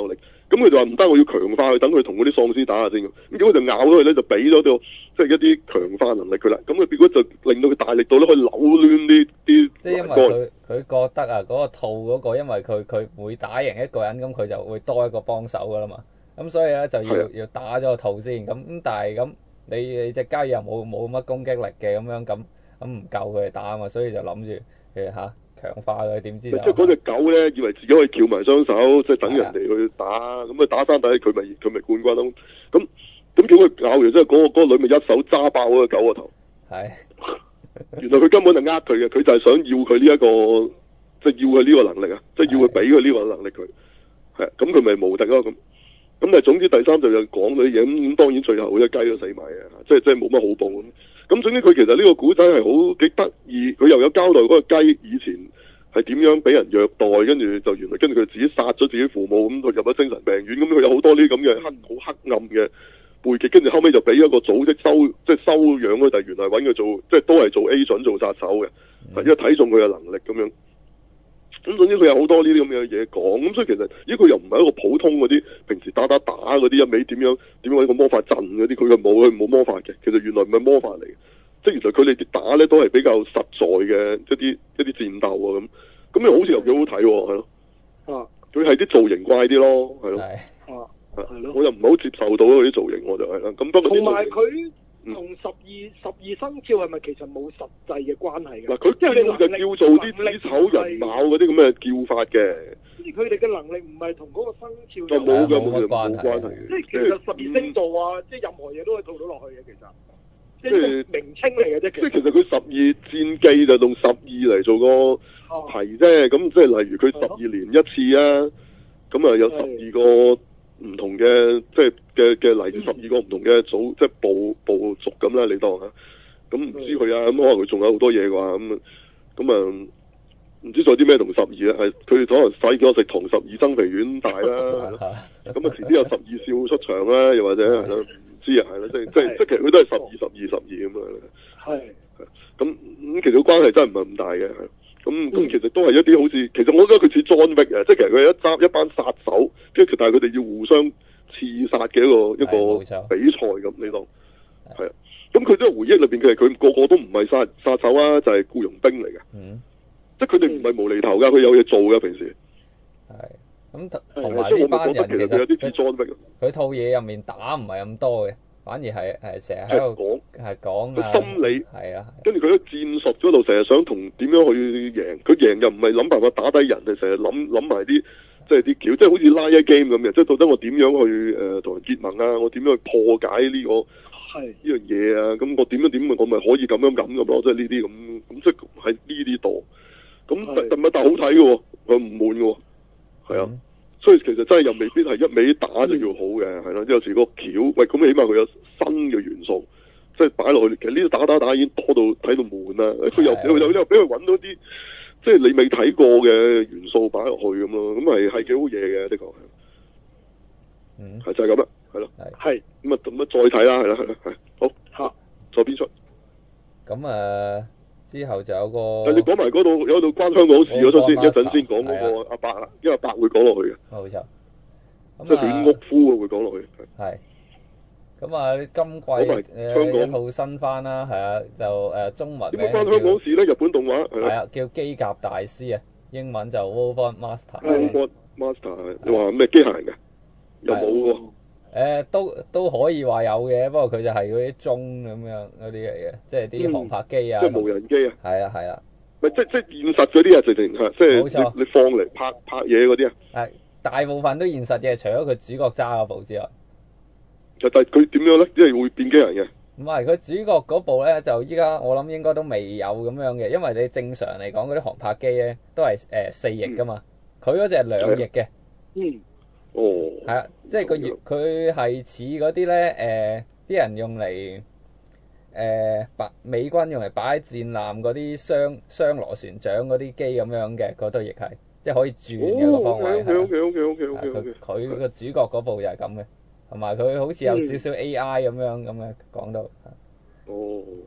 Speaker 3: 咁佢就話唔得，我要強化佢，等佢同嗰啲喪屍打下先咁。咁結果就咬咗佢咧，就俾咗個即係一啲強化能力佢啦。咁佢結果就令到佢大力到咧可以扭亂啲啲
Speaker 1: 即係因為佢佢覺得啊，嗰、嗰個套嗰個，因為佢佢每打贏一個人，咁佢就會多一個幫手噶啦嘛。咁所以咧就要要打咗個套先。咁咁但係咁你你隻雞又冇冇乜攻擊力嘅咁樣，咁咁唔夠佢哋打啊嘛，所以就諗住誒嚇強化佢，點知就即
Speaker 3: 係嗰隻狗咧，以為自己可以翹埋雙手，即係等人哋去打，咁啊打生底佢咪佢咪冠軍咯。咁咁叫佢咬完之後，嗰、嗰個嗰個女咪一手揸爆嗰個狗個頭。係。原來佢根本就呃佢嘅，佢就係想要佢呢一個，即係要佢呢個能力啊，即係要佢俾佢呢個能力佢。係，咁佢咪無敵咯咁。咁但係總之第三集就講嗰啲嘢，咁咁當然最後隻雞都死埋嘅，即係即係冇乜好報咁。咁總之佢其實呢個古仔係好幾得意，佢又有交代嗰個雞以前係點樣俾人虐待，跟住就原來跟住佢自己殺咗自己父母，咁佢入咗精神病院，咁佢有好多呢啲咁嘅黑好黑暗嘅背景，跟住後尾就俾一個組織收即係收養佢，但係原來揾佢做即係都係做 agent 做殺手嘅，因為睇中佢嘅能力咁樣。咁總之佢有好多呢啲咁嘅嘢講，咁所以其實咦佢又唔係一個普通嗰啲平時打打打嗰啲一味點樣點樣一個魔法陣嗰啲，佢就冇佢冇魔法嘅，其實原來唔係魔法嚟嘅，即係原來佢哋打咧都係比較實在嘅一啲一啲戰鬥啊咁，咁又好似又幾好睇喎，係咯，啊，佢係啲造型怪啲咯，係咯，啊，係咯，我又唔係好接受到嗰啲造型我就係啦，咁不過
Speaker 4: 同埋佢。同十二十二生肖係咪其實冇實際嘅關係嘅？
Speaker 3: 嗱，佢即係你就叫做啲子丑寅卯嗰啲咁嘅叫法嘅。
Speaker 4: 即係佢哋嘅能力唔係同嗰個生肖
Speaker 3: 就冇嘅，冇關係嘅。
Speaker 4: 即係其實十二星座啊，即係任何嘢都可以套到落去嘅，其實。即係名稱嚟嘅啫。
Speaker 3: 即係其實佢十二戰記就用十二嚟做個題啫，咁即係例如佢十二年一次啊，咁啊有十二個。唔同嘅即係嘅嘅嚟自十二個唔同嘅組，即係部部族咁啦，你當嚇。咁唔知佢啊，咁可能佢仲有好多嘢啩，咁咁啊唔知仲有啲咩同十二咧？係佢可能細個食同十二增肥丸大啦，咁啊遲啲有十二少出場啦，又或者係咯，唔知啊，係咯，即係即係即係其實佢都係十二十二十二咁啊。係。咁咁其實個關係真係唔係咁大嘅，係。咁咁、嗯、其實都係一啲好似，其實我覺得佢似 John Wick啊，即係其實佢係一揸一班殺手，跟住但係佢哋要互相刺殺嘅一個一個比賽咁，你當係啊。咁佢都係回憶裏邊，其實佢個個都唔係殺殺手啊，就係僱傭兵嚟嘅。嗯。即係佢哋唔係無厘頭㗎，佢有嘢做㗎平時。
Speaker 1: 係。咁同埋呢班人其實
Speaker 3: 有啲似 John Wick。
Speaker 1: 佢套嘢入面打唔係咁多嘅。反而係係成日喺度講係講
Speaker 3: 佢心理
Speaker 1: 係啊，
Speaker 3: 跟住佢喺戰術嗰度成日想同點樣去贏，佢贏又唔係諗辦法打低人，就成日諗諗埋啲即係啲橋，即係好似拉一 game 咁嘅，即係到底我點樣去誒同、呃、人結盟啊？我點樣去破解呢、這個係呢樣嘢啊？咁我點樣點我咪可以咁樣咁咁咯？即係呢啲咁咁即係喺呢啲度，咁但係但係好睇嘅喎，佢唔悶嘅喎，係啊。嗯所以其實真係又未必係一味打就叫好嘅，係咯、嗯。有時個橋，喂咁起碼佢有新嘅元素，即係擺落去。其實呢度打打打已經多到睇到悶啦。佢又又又又俾佢揾到啲，即係你未睇過嘅元素擺落去咁咯。咁係係幾好嘢嘅，的確係。嗯。係就係咁啦，係咯。係。咁啊咁啊，再睇啦，係啦係啦係。好。嚇。再邊出？
Speaker 1: 咁啊。之後就有個，
Speaker 3: 但你講埋嗰度有度關香港事嗰出先，一陣先講嗰個阿伯啦，因為阿伯會講落去嘅。
Speaker 1: 冇錯。
Speaker 3: 即係戀屋夫會講落去。
Speaker 1: 係。咁啊，今季誒一套新番啦，係啊，就誒中文名。
Speaker 3: 點解關香港事咧？日本動畫
Speaker 1: 係啊，叫機甲大師啊，英文就 Robot Master。
Speaker 3: Robot Master，你話咩機械人嘅？又冇喎。
Speaker 1: 誒、呃、都都可以話有嘅，不過佢就係嗰啲鐘咁樣嗰啲嚟嘅，即係啲航拍機啊，
Speaker 3: 嗯、即係無人機啊，
Speaker 1: 係啊係啊，
Speaker 3: 咪即即現實嗰啲啊，直情係即係你，你放嚟拍拍嘢嗰啲啊，
Speaker 1: 係大部分都現實嘅，除咗佢主角揸嗰部之外，
Speaker 3: 就但係佢點樣咧？即係會變機人嘅。
Speaker 1: 唔係佢主角嗰部咧，就依家我諗應該都未有咁樣嘅，因為你正常嚟講嗰啲航拍機咧都係誒、呃、四翼噶嘛，佢嗰隻係兩翼嘅。嗯。
Speaker 3: 哦，
Speaker 1: 係啊，即係佢佢係似嗰啲咧，誒啲人用嚟誒擺美軍用嚟擺喺戰艦嗰啲雙雙螺旋槳嗰啲機咁樣嘅，嗰對翼係即係可以轉嘅個方位。
Speaker 3: O K O K O K O K O K。
Speaker 1: 佢個主角嗰部就係咁嘅，同埋佢好似有少少 A I 咁樣咁嘅講到。
Speaker 3: 哦，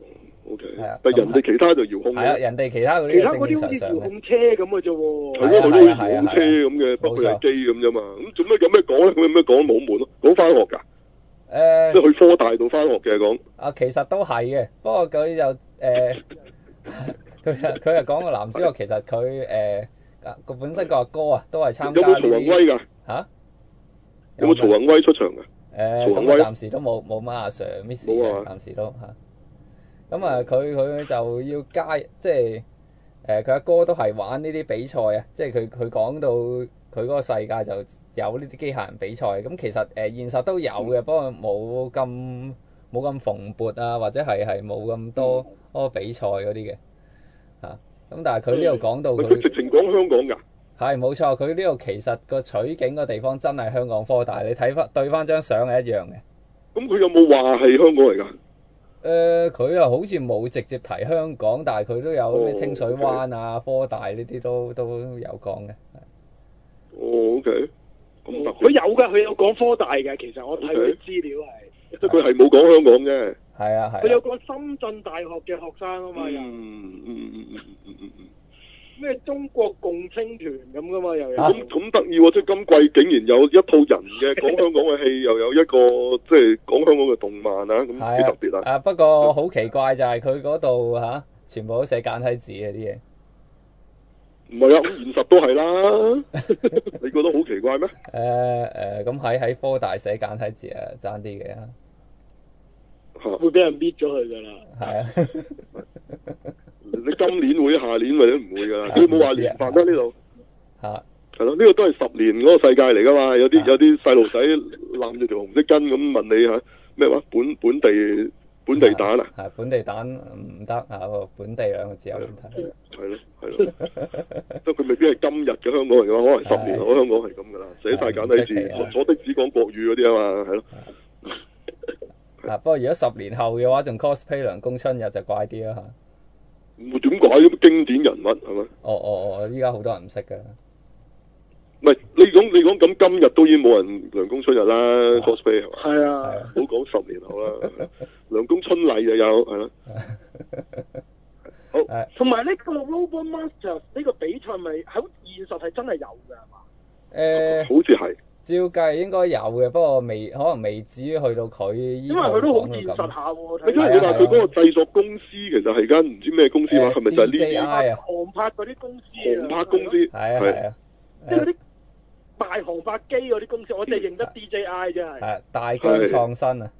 Speaker 3: O K。
Speaker 1: 係啊。
Speaker 3: 但人哋其他就遙控。
Speaker 1: 係啊，人哋其他嗰啲
Speaker 4: 其他嗰啲好似遙控車咁嘅啫喎。
Speaker 3: 係咯，佢都好似遙控車咁嘅，不過係機咁啫嘛。咁做咩有咩講咧？咁有咩講冇門咯？講翻學㗎。誒。即係去科大度翻學嘅講。
Speaker 1: 啊，其實都係嘅，不過佢就誒，佢佢係講個男主角其實佢誒個本身個阿哥啊，都係參加呢啲。有冇曹宏威㗎？嚇？有冇曹宏威出場㗎？誒，咁啊，暫時都冇冇乜阿 Sir Miss 嘅，暫時都嚇。咁啊，佢佢就要加，即係誒佢阿哥都係玩呢啲比賽啊，即係佢佢講到佢嗰個世界就有呢啲機械人比賽，咁其實誒現實都有嘅，不過冇咁冇咁蓬勃啊，或者係係冇咁多嗰個比賽嗰啲嘅嚇。咁但係佢呢度講到佢
Speaker 3: 直情講香港㗎。
Speaker 1: 係冇錯，佢呢度其實個取景個地方真係香港科大，你睇翻對翻張相係一樣嘅。
Speaker 3: 咁佢有冇話係香港嚟㗎？
Speaker 1: 誒，佢又好似冇直接提香港，但係佢都有咩清水灣啊、科大呢啲都都有講嘅。
Speaker 3: 哦 ，OK。咁特別。
Speaker 4: 佢有㗎，佢有講科大嘅，其實我睇佢啲資料係。
Speaker 3: 即係佢係冇講香港啫。
Speaker 1: 係啊係。
Speaker 4: 佢有講深圳大學嘅學生啊嘛又。
Speaker 3: 嗯嗯嗯嗯嗯嗯嗯。
Speaker 4: 咩中國共青團咁噶嘛又有。
Speaker 3: 咁咁得意喎！即係今季竟然有一套人嘅講香港嘅戲，又有一個即係講香港嘅動漫啊，咁幾特別啊！
Speaker 1: 啊不過好奇怪就係佢嗰度嚇，全部都寫簡體字嘅啲嘢。
Speaker 3: 唔係啊，咁現實都係啦。你覺得好奇怪咩？
Speaker 1: 誒誒，咁喺喺科大寫簡體字啊，爭啲嘅。
Speaker 4: 嚇！會俾人搣咗佢㗎啦。係
Speaker 1: 啊。
Speaker 3: 你今年會，下年或者唔會㗎啦。佢冇話年份啦呢度。
Speaker 1: 嚇。係
Speaker 3: 咯，呢個都係十年嗰個世界嚟㗎嘛。有啲有啲細路仔攬住條紅色巾咁問你嚇咩話？本本地本地蛋啊？
Speaker 1: 係本地蛋唔得啊！本地兩個字有問題。
Speaker 3: 係咯係咯，即係佢未必係今日嘅香港嚟嘅話，可能十年後香港係咁㗎啦。寫晒簡體字，坐的士講國語嗰啲啊嘛，係咯。
Speaker 1: 啊，不過如果十年後嘅話，仲 cosplay 涼宮春日就怪啲啦嚇。
Speaker 3: 唔點解咁經典人物係咪？
Speaker 1: 哦哦哦！依家好多人唔識㗎。
Speaker 3: 唔係你講你講咁今日都已經冇人涼宮春日啦 cosplay 係嘛？
Speaker 4: 係啊。
Speaker 3: 唔好講十年後啦，涼宮春麗就有係咯。好。
Speaker 4: 同埋呢個 Robot Master 呢個比賽咪喺現實係真係有㗎係嘛？
Speaker 1: 誒。
Speaker 3: 好似係。
Speaker 1: 照計應該有嘅，不過未可能未至於去到佢依個講到咁。因為佢都好現實下喎。
Speaker 3: 因為佢話佢嗰個製作公司其實係間唔知咩公司話，係咪就係呢啲？
Speaker 1: D J I 啊。
Speaker 4: 航拍嗰啲公司啊。
Speaker 3: 航拍公司。
Speaker 1: 係啊係啊。
Speaker 4: 即係嗰啲賣航拍機嗰啲公司，我哋認得 D J I 啫係。係
Speaker 1: 大疆創新啊。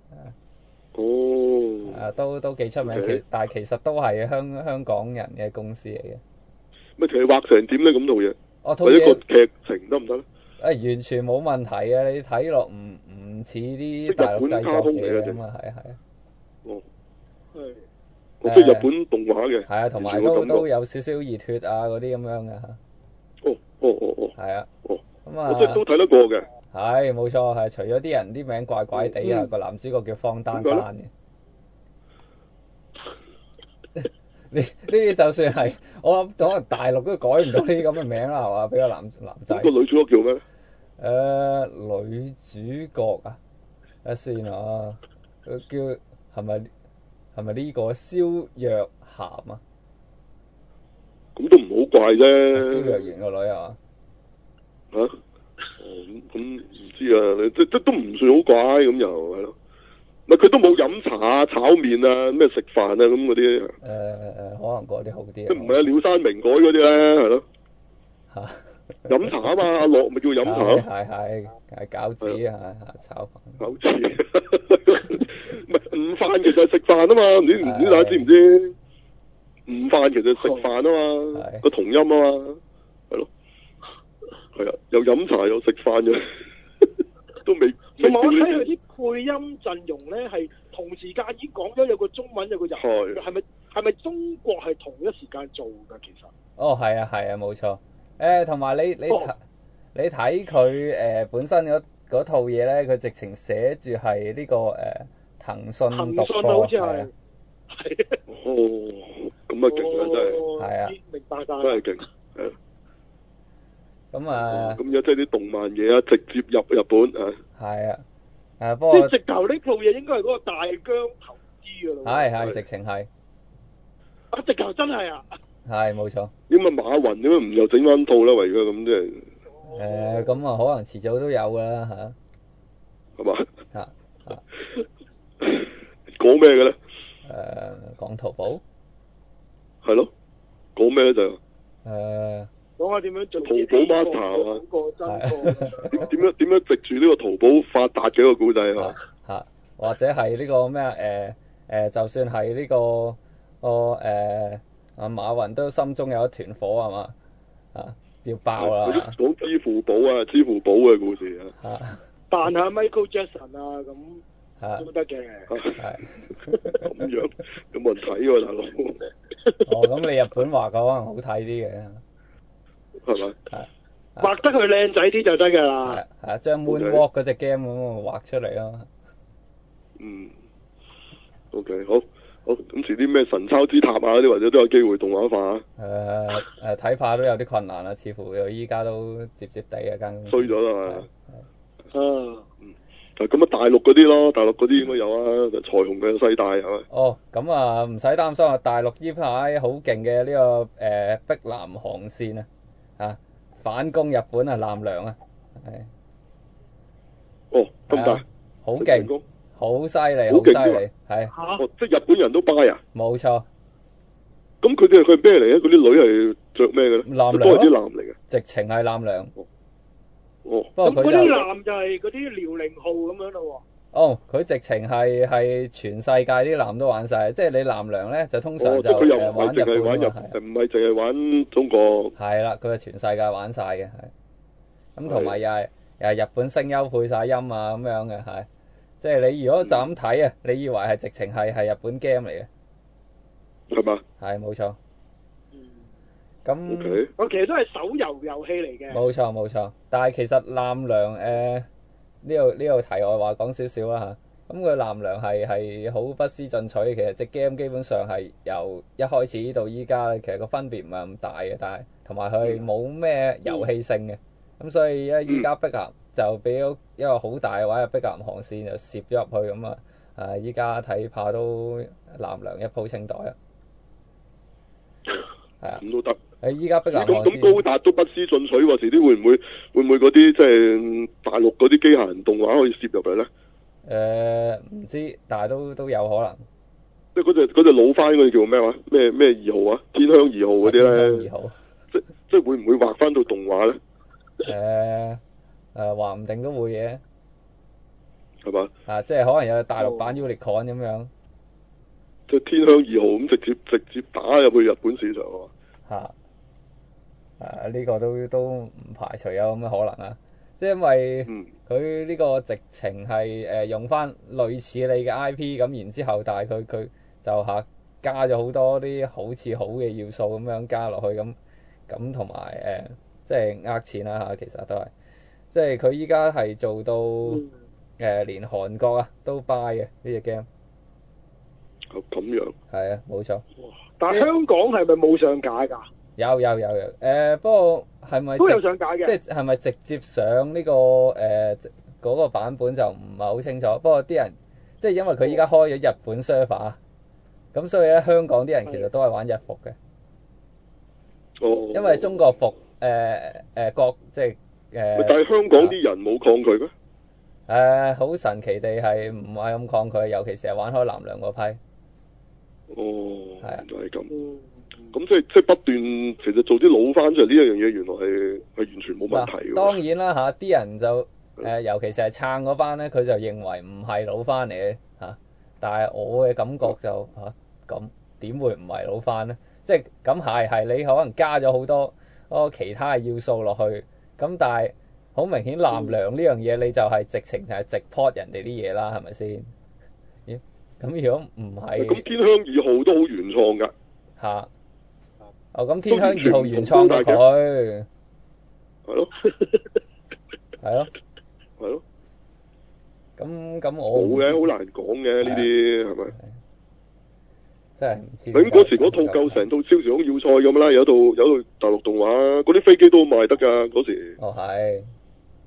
Speaker 3: 哦。
Speaker 1: 啊，都都幾出名，其但係其實都係香香港人嘅公司嚟嘅。
Speaker 3: 咪其實畫成點咧？咁套嘢？
Speaker 1: 哦，套
Speaker 3: 嘢。或者個劇情得唔得咧？
Speaker 1: 誒，完全冇問題嘅，你睇落唔唔似啲大陸製作嘅咁啊，係啊係啊。
Speaker 3: 哦。係。即係日本動畫嘅。
Speaker 1: 係啊，同埋都都有少少熱血啊嗰啲咁樣嘅嚇。
Speaker 3: 哦哦哦哦。
Speaker 1: 係啊。
Speaker 3: 哦。
Speaker 1: 咁啊。
Speaker 3: 即係都睇得過嘅。
Speaker 1: 係冇錯，係除咗啲人啲名怪怪地啊，個男主角叫方丹丹嘅。呢呢啲就算係我諗，可能大陸都改唔到呢啲咁嘅名啦，係嘛？俾個男男仔。
Speaker 3: 個女主角叫咩？
Speaker 1: 誒，女主角啊，一先啊，佢叫係咪係咪呢個蕭若涵啊？
Speaker 3: 咁都唔好怪啫。
Speaker 1: 蕭若元個女啊？
Speaker 3: 嚇？哦，咁咁唔知啊，即即都唔算好怪咁又係咯。咪佢都冇飲茶啊、炒麵啊、咩食飯啊咁嗰啲。誒誒誒，
Speaker 1: 可能嗰啲好啲。即
Speaker 3: 唔係啊，廖山明改嗰啲咧，係咯。嚇！飲茶啊嘛，阿樂咪叫飲茶咯。
Speaker 1: 係係係餃子啊，炒飯。
Speaker 3: 餃子。唔係午飯其實係食飯啊嘛，唔知唔知大家知唔知？午飯其實食飯啊嘛，個同音啊嘛，係咯。係啊，又飲茶又食飯嘅，都未。
Speaker 4: 同埋我睇佢啲配音陣容咧，係同時間已經講咗有個中文有個日文，係咪係咪中國係同一時間做㗎？其實
Speaker 1: 哦，係啊，係啊，冇錯。誒，同埋你你睇、哦、你睇佢誒本身嗰套嘢咧，佢直情寫住係呢個誒、呃、騰訊獨播，
Speaker 4: 好似係。係。
Speaker 3: 哦，咁啊勁啊真係。
Speaker 1: 係啊。
Speaker 4: 明白晒。
Speaker 3: 真係勁，係。
Speaker 1: 咁啊，
Speaker 3: 咁有即係啲動漫嘢啊，直接入日本啊。
Speaker 1: 係啊，誒不過
Speaker 4: 即係直頭呢套嘢應該係嗰個大疆投資㗎咯。
Speaker 1: 係係，直情係。
Speaker 4: 啊，直頭真係啊！
Speaker 1: 係冇錯。
Speaker 3: 點解馬雲點解唔又整翻套咧？為咗咁即係。
Speaker 1: 誒，咁啊，可能遲早都有㗎啦嚇。
Speaker 3: 係嘛？
Speaker 1: 嚇嚇。
Speaker 3: 講咩嘅咧？
Speaker 1: 誒，講淘寶。
Speaker 3: 係咯。講咩咧就？
Speaker 1: 誒。
Speaker 4: 講下點樣做
Speaker 3: 淘寶 master 啊？
Speaker 4: 個真個。
Speaker 3: 點點樣點樣藉住呢個淘寶發達嘅一個故仔啊？
Speaker 1: 嚇，或者係呢個咩啊？誒誒，就算係呢個個誒阿馬雲都心中有一團火係嘛？啊，要爆啦！
Speaker 3: 講支付寶啊，支付寶嘅故事啊。
Speaker 1: 嚇。
Speaker 4: 扮下 Michael Jackson 啊咁。都得嘅。
Speaker 1: 係。
Speaker 3: 咁樣有冇人睇喎，大佬？
Speaker 1: 哦，咁你日本畫嘅可能好睇啲嘅。係
Speaker 3: 咪？
Speaker 1: 係。
Speaker 4: 畫得佢靚仔啲就得㗎啦。
Speaker 1: 係啊，將 Moonwalk 嗰隻 game 咁畫出嚟咯。
Speaker 3: 嗯。O K， 好，好，咁遲啲咩神抄之塔啊嗰啲，或者都有機會動畫化啊。
Speaker 1: 誒誒，睇怕都有啲困難啦，似乎又依家都接接地啊間公司。
Speaker 3: 衰咗啦嘛。
Speaker 4: 啊。
Speaker 3: 嗯。就咁啊，大陸嗰啲咯，大陸嗰啲應該有啊，就彩虹嘅世大係咪？
Speaker 1: 哦，咁啊，唔使擔心啊，大陸呢排好勁嘅呢個誒碧藍航線啊，啊反攻日本啊南梁啊，係。
Speaker 3: 哦，咁大。
Speaker 1: 好勁。好犀利，好犀利，係。
Speaker 3: 哦，即係日本人都 buy 啊？
Speaker 1: 冇錯。
Speaker 3: 咁佢哋佢係咩嚟嘅？嗰啲女係着咩嘅咧？
Speaker 1: 南梁。
Speaker 3: 都係啲男嚟嘅。
Speaker 1: 直情係南梁。
Speaker 3: 哦。
Speaker 1: 不過佢
Speaker 4: 嗰啲男就係嗰啲遼寧號咁樣咯喎。
Speaker 1: 哦，佢直情係係全世界啲男都玩晒，即係你南梁咧就通常就
Speaker 3: 誒
Speaker 1: 玩日本
Speaker 3: 玩日，唔係淨係玩中國。
Speaker 1: 係啦，佢係全世界玩晒嘅，係。咁同埋又係又係日本聲優配晒音啊咁樣嘅，係。即係你如果就咁睇啊，你以為係直情係係日本 game 嚟嘅。
Speaker 3: 係嘛？
Speaker 1: 係冇錯。
Speaker 4: 嗯。
Speaker 1: 咁。
Speaker 3: OK。
Speaker 4: 我其實都係手遊遊戲嚟嘅。
Speaker 1: 冇錯冇錯，但係其實南梁誒呢度呢度題外話講少少啦嚇，咁佢南梁係係好不思進取嘅，其實隻 game 基本上係由一開始到依家咧，其實個分別唔係咁大嘅，但係同埋佢冇咩遊戲性嘅，咁、嗯、所以咧依家碧咸就俾咗一個好大嘅話，碧咸航線就攝咗入去咁啊，誒依家睇怕都南梁一鋪清袋啊，係啊，
Speaker 3: 咁都得。
Speaker 1: 誒依家碧咸航線
Speaker 3: 咁咁高達都不思進取喎，遲啲會唔會會唔會嗰啲即係大陸嗰啲機械人動畫可以攝入嚟咧？
Speaker 1: 誒唔知，但係都都有可能。
Speaker 3: 即係嗰隻嗰隻老番嗰啲叫咩話？咩咩二號啊？天香二號嗰啲咧？
Speaker 1: 天香二號。
Speaker 3: 即即係會唔會畫翻到動畫咧？
Speaker 1: 誒誒話唔定都會嘅。
Speaker 3: 係嘛？
Speaker 1: 啊，即係可能有大陸版 Unicorn 咁樣。
Speaker 3: 即係天香二號咁直接直接打入去日本市場喎。
Speaker 1: 嚇！誒呢個都都唔排除有咁嘅可能啊！即係因為佢呢個直情係誒用翻類似你嘅 I P 咁，然之後但係佢佢就嚇加咗好多啲好似好嘅要素咁樣加落去咁，咁同埋誒即係呃錢啦嚇，其實都係，即係佢依家係做到誒、呃、連韓國啊都 buy 嘅呢隻 game。
Speaker 3: 哦，咁樣。係
Speaker 1: 啊，冇錯。
Speaker 4: 但係香港係咪冇上架㗎？
Speaker 1: 有有有有，誒、呃、不過係咪
Speaker 4: 都有上架嘅？
Speaker 1: 即係係咪直接上呢、呢個誒嗰、呃嗰個版本就唔係好清楚。不過啲人即係因為佢依家開咗日本 server，咁所以咧香港啲人其實都係玩日服嘅。
Speaker 3: 哦。
Speaker 1: 因為中國服誒誒國即係誒。呃、
Speaker 3: 但係香港啲人冇抗拒咩？
Speaker 1: 誒好、呃、神奇地係唔係咁抗拒，尤其是係玩開南梁嗰批。
Speaker 3: 哦。
Speaker 1: 係啊。
Speaker 3: 就係咁。咁即係即係不斷，其實做啲老翻出嚟呢一樣嘢，原來係係完全冇問題嘅。
Speaker 1: 當然啦嚇，啲人就誒、呃，尤其是係撐嗰班咧，佢就認為唔係老翻嚟嘅嚇。但係我嘅感覺就嚇咁點會唔係老翻咧？即係咁係係你可能加咗好多嗰其他嘅要素落去，咁但係好明顯南梁呢樣嘢你就係直情就係直 port 人哋啲嘢啦，係咪先？咦？咁如果唔係？
Speaker 3: 咁天香二號都好原創㗎。嚇！
Speaker 1: 哦，咁天香二號原創過佢，
Speaker 3: 係咯，
Speaker 1: 係咯，
Speaker 3: 係咯，
Speaker 1: 咁咁我
Speaker 3: 冇嘅，好難講嘅呢啲係咪？
Speaker 1: 真係唔知。
Speaker 3: 咁嗰時嗰套夠成套超時空要塞咁啦，有套有套大陸動畫，嗰啲飛機都賣得㗎嗰時。
Speaker 1: 哦係。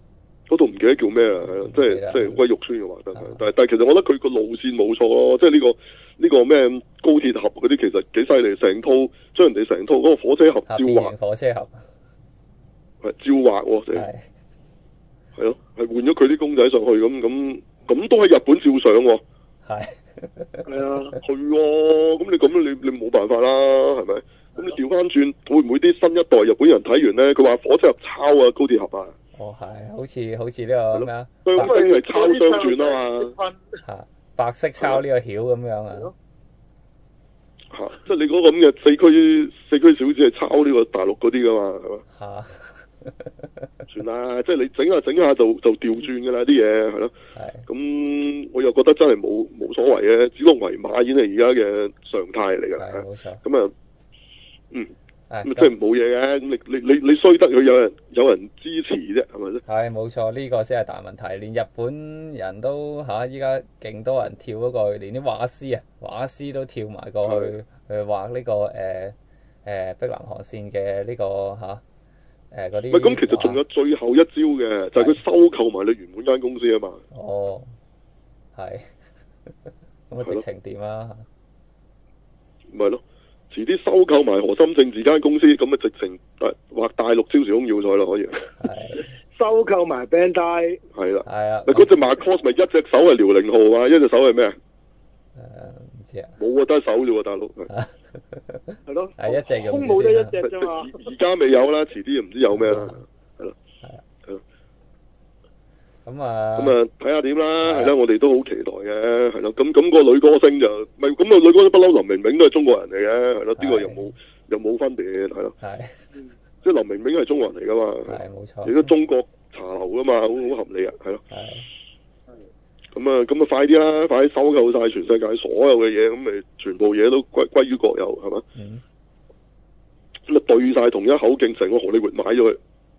Speaker 3: 嗰度唔記得叫咩啦，係咯，即係即係威玉村嘅話得，但係但係其實我覺得佢個路線冇錯咯，即係呢個呢個咩高鐵俠嗰啲其實幾犀利，成套將人哋成套嗰個火車俠照畫，
Speaker 1: 火車俠
Speaker 3: 係照畫喎，係係咯，係換咗佢啲公仔上去咁咁咁都喺日本照相喎，
Speaker 1: 係
Speaker 3: 係啊，係喎，咁你咁你你冇辦法啦，係咪？咁你調翻轉會唔會啲新一代日本人睇完咧？佢話火車俠抄啊高鐵俠啊！
Speaker 1: 哦，係，好似好似呢個咩啊？
Speaker 3: 對，咁咪係抄雙轉啊嘛。
Speaker 1: 嚇，白色抄呢個曉咁樣啊。
Speaker 3: 嚇，即係你嗰個咁嘅四驅四驅小子係抄呢個大陸嗰啲噶嘛，係嘛？
Speaker 1: 嚇。
Speaker 3: 算啦，即係你整下整下就就調轉㗎啦啲嘢，係咯。係。咁我又覺得真係冇冇所謂嘅，指鹿為馬已經係而家嘅常態嚟㗎。
Speaker 1: 係，冇錯。
Speaker 3: 咁啊，嗯。咁即係冇嘢嘅，咁你你你你衰得佢有人有人支持啫，係咪先？
Speaker 1: 係冇錯，呢個先係大問題。連日本人都嚇依家勁多人跳嗰個，連啲畫師啊，畫師都跳埋過去去畫呢個誒誒碧藍航線嘅呢個嚇誒嗰啲。唔係
Speaker 3: 咁，其實仲有最後一招嘅，就係佢收購埋你原本間公司啊嘛。
Speaker 1: 哦，係。咁啊，直情點啊？
Speaker 3: 咪係咯。遲啲收購埋河森正治間公司，咁啊直情誒畫大陸招時空要塞啦，可以。
Speaker 4: 係。收購埋 Bandai。
Speaker 3: 係啦。
Speaker 1: 係啊。
Speaker 3: 嗱，嗰隻 Macross 咪一隻手係遼寧號啊，一隻手係咩啊？
Speaker 1: 誒唔知啊。
Speaker 3: 冇啊，得手啫喎，大佬。
Speaker 4: 係咯。
Speaker 1: 係一隻用。
Speaker 4: 空冇得一隻啫嘛。
Speaker 3: 而家未有啦，遲啲又唔知有咩啦。係咯。
Speaker 1: 係啊。係咯。咁啊。
Speaker 3: 咁啊，睇下點啦，係啦，我哋都好期待嘅，係咯，咁咁個女歌星就，咪咁個女歌星不嬲，林明明都係中國人嚟嘅，係咯，呢個又冇又冇分別，係咯，
Speaker 1: 係，
Speaker 3: 即係林明明係中國人嚟噶嘛，
Speaker 1: 係冇錯，
Speaker 3: 亦都中國茶樓噶嘛，好好合理啊，係咯，
Speaker 1: 係，
Speaker 3: 咁啊咁啊快啲啦，快啲收購晒全世界所有嘅嘢，咁咪全部嘢都歸歸於國有，係嘛，
Speaker 1: 嗯，
Speaker 3: 咁啊對晒同一口徑，成個荷里活買咗佢，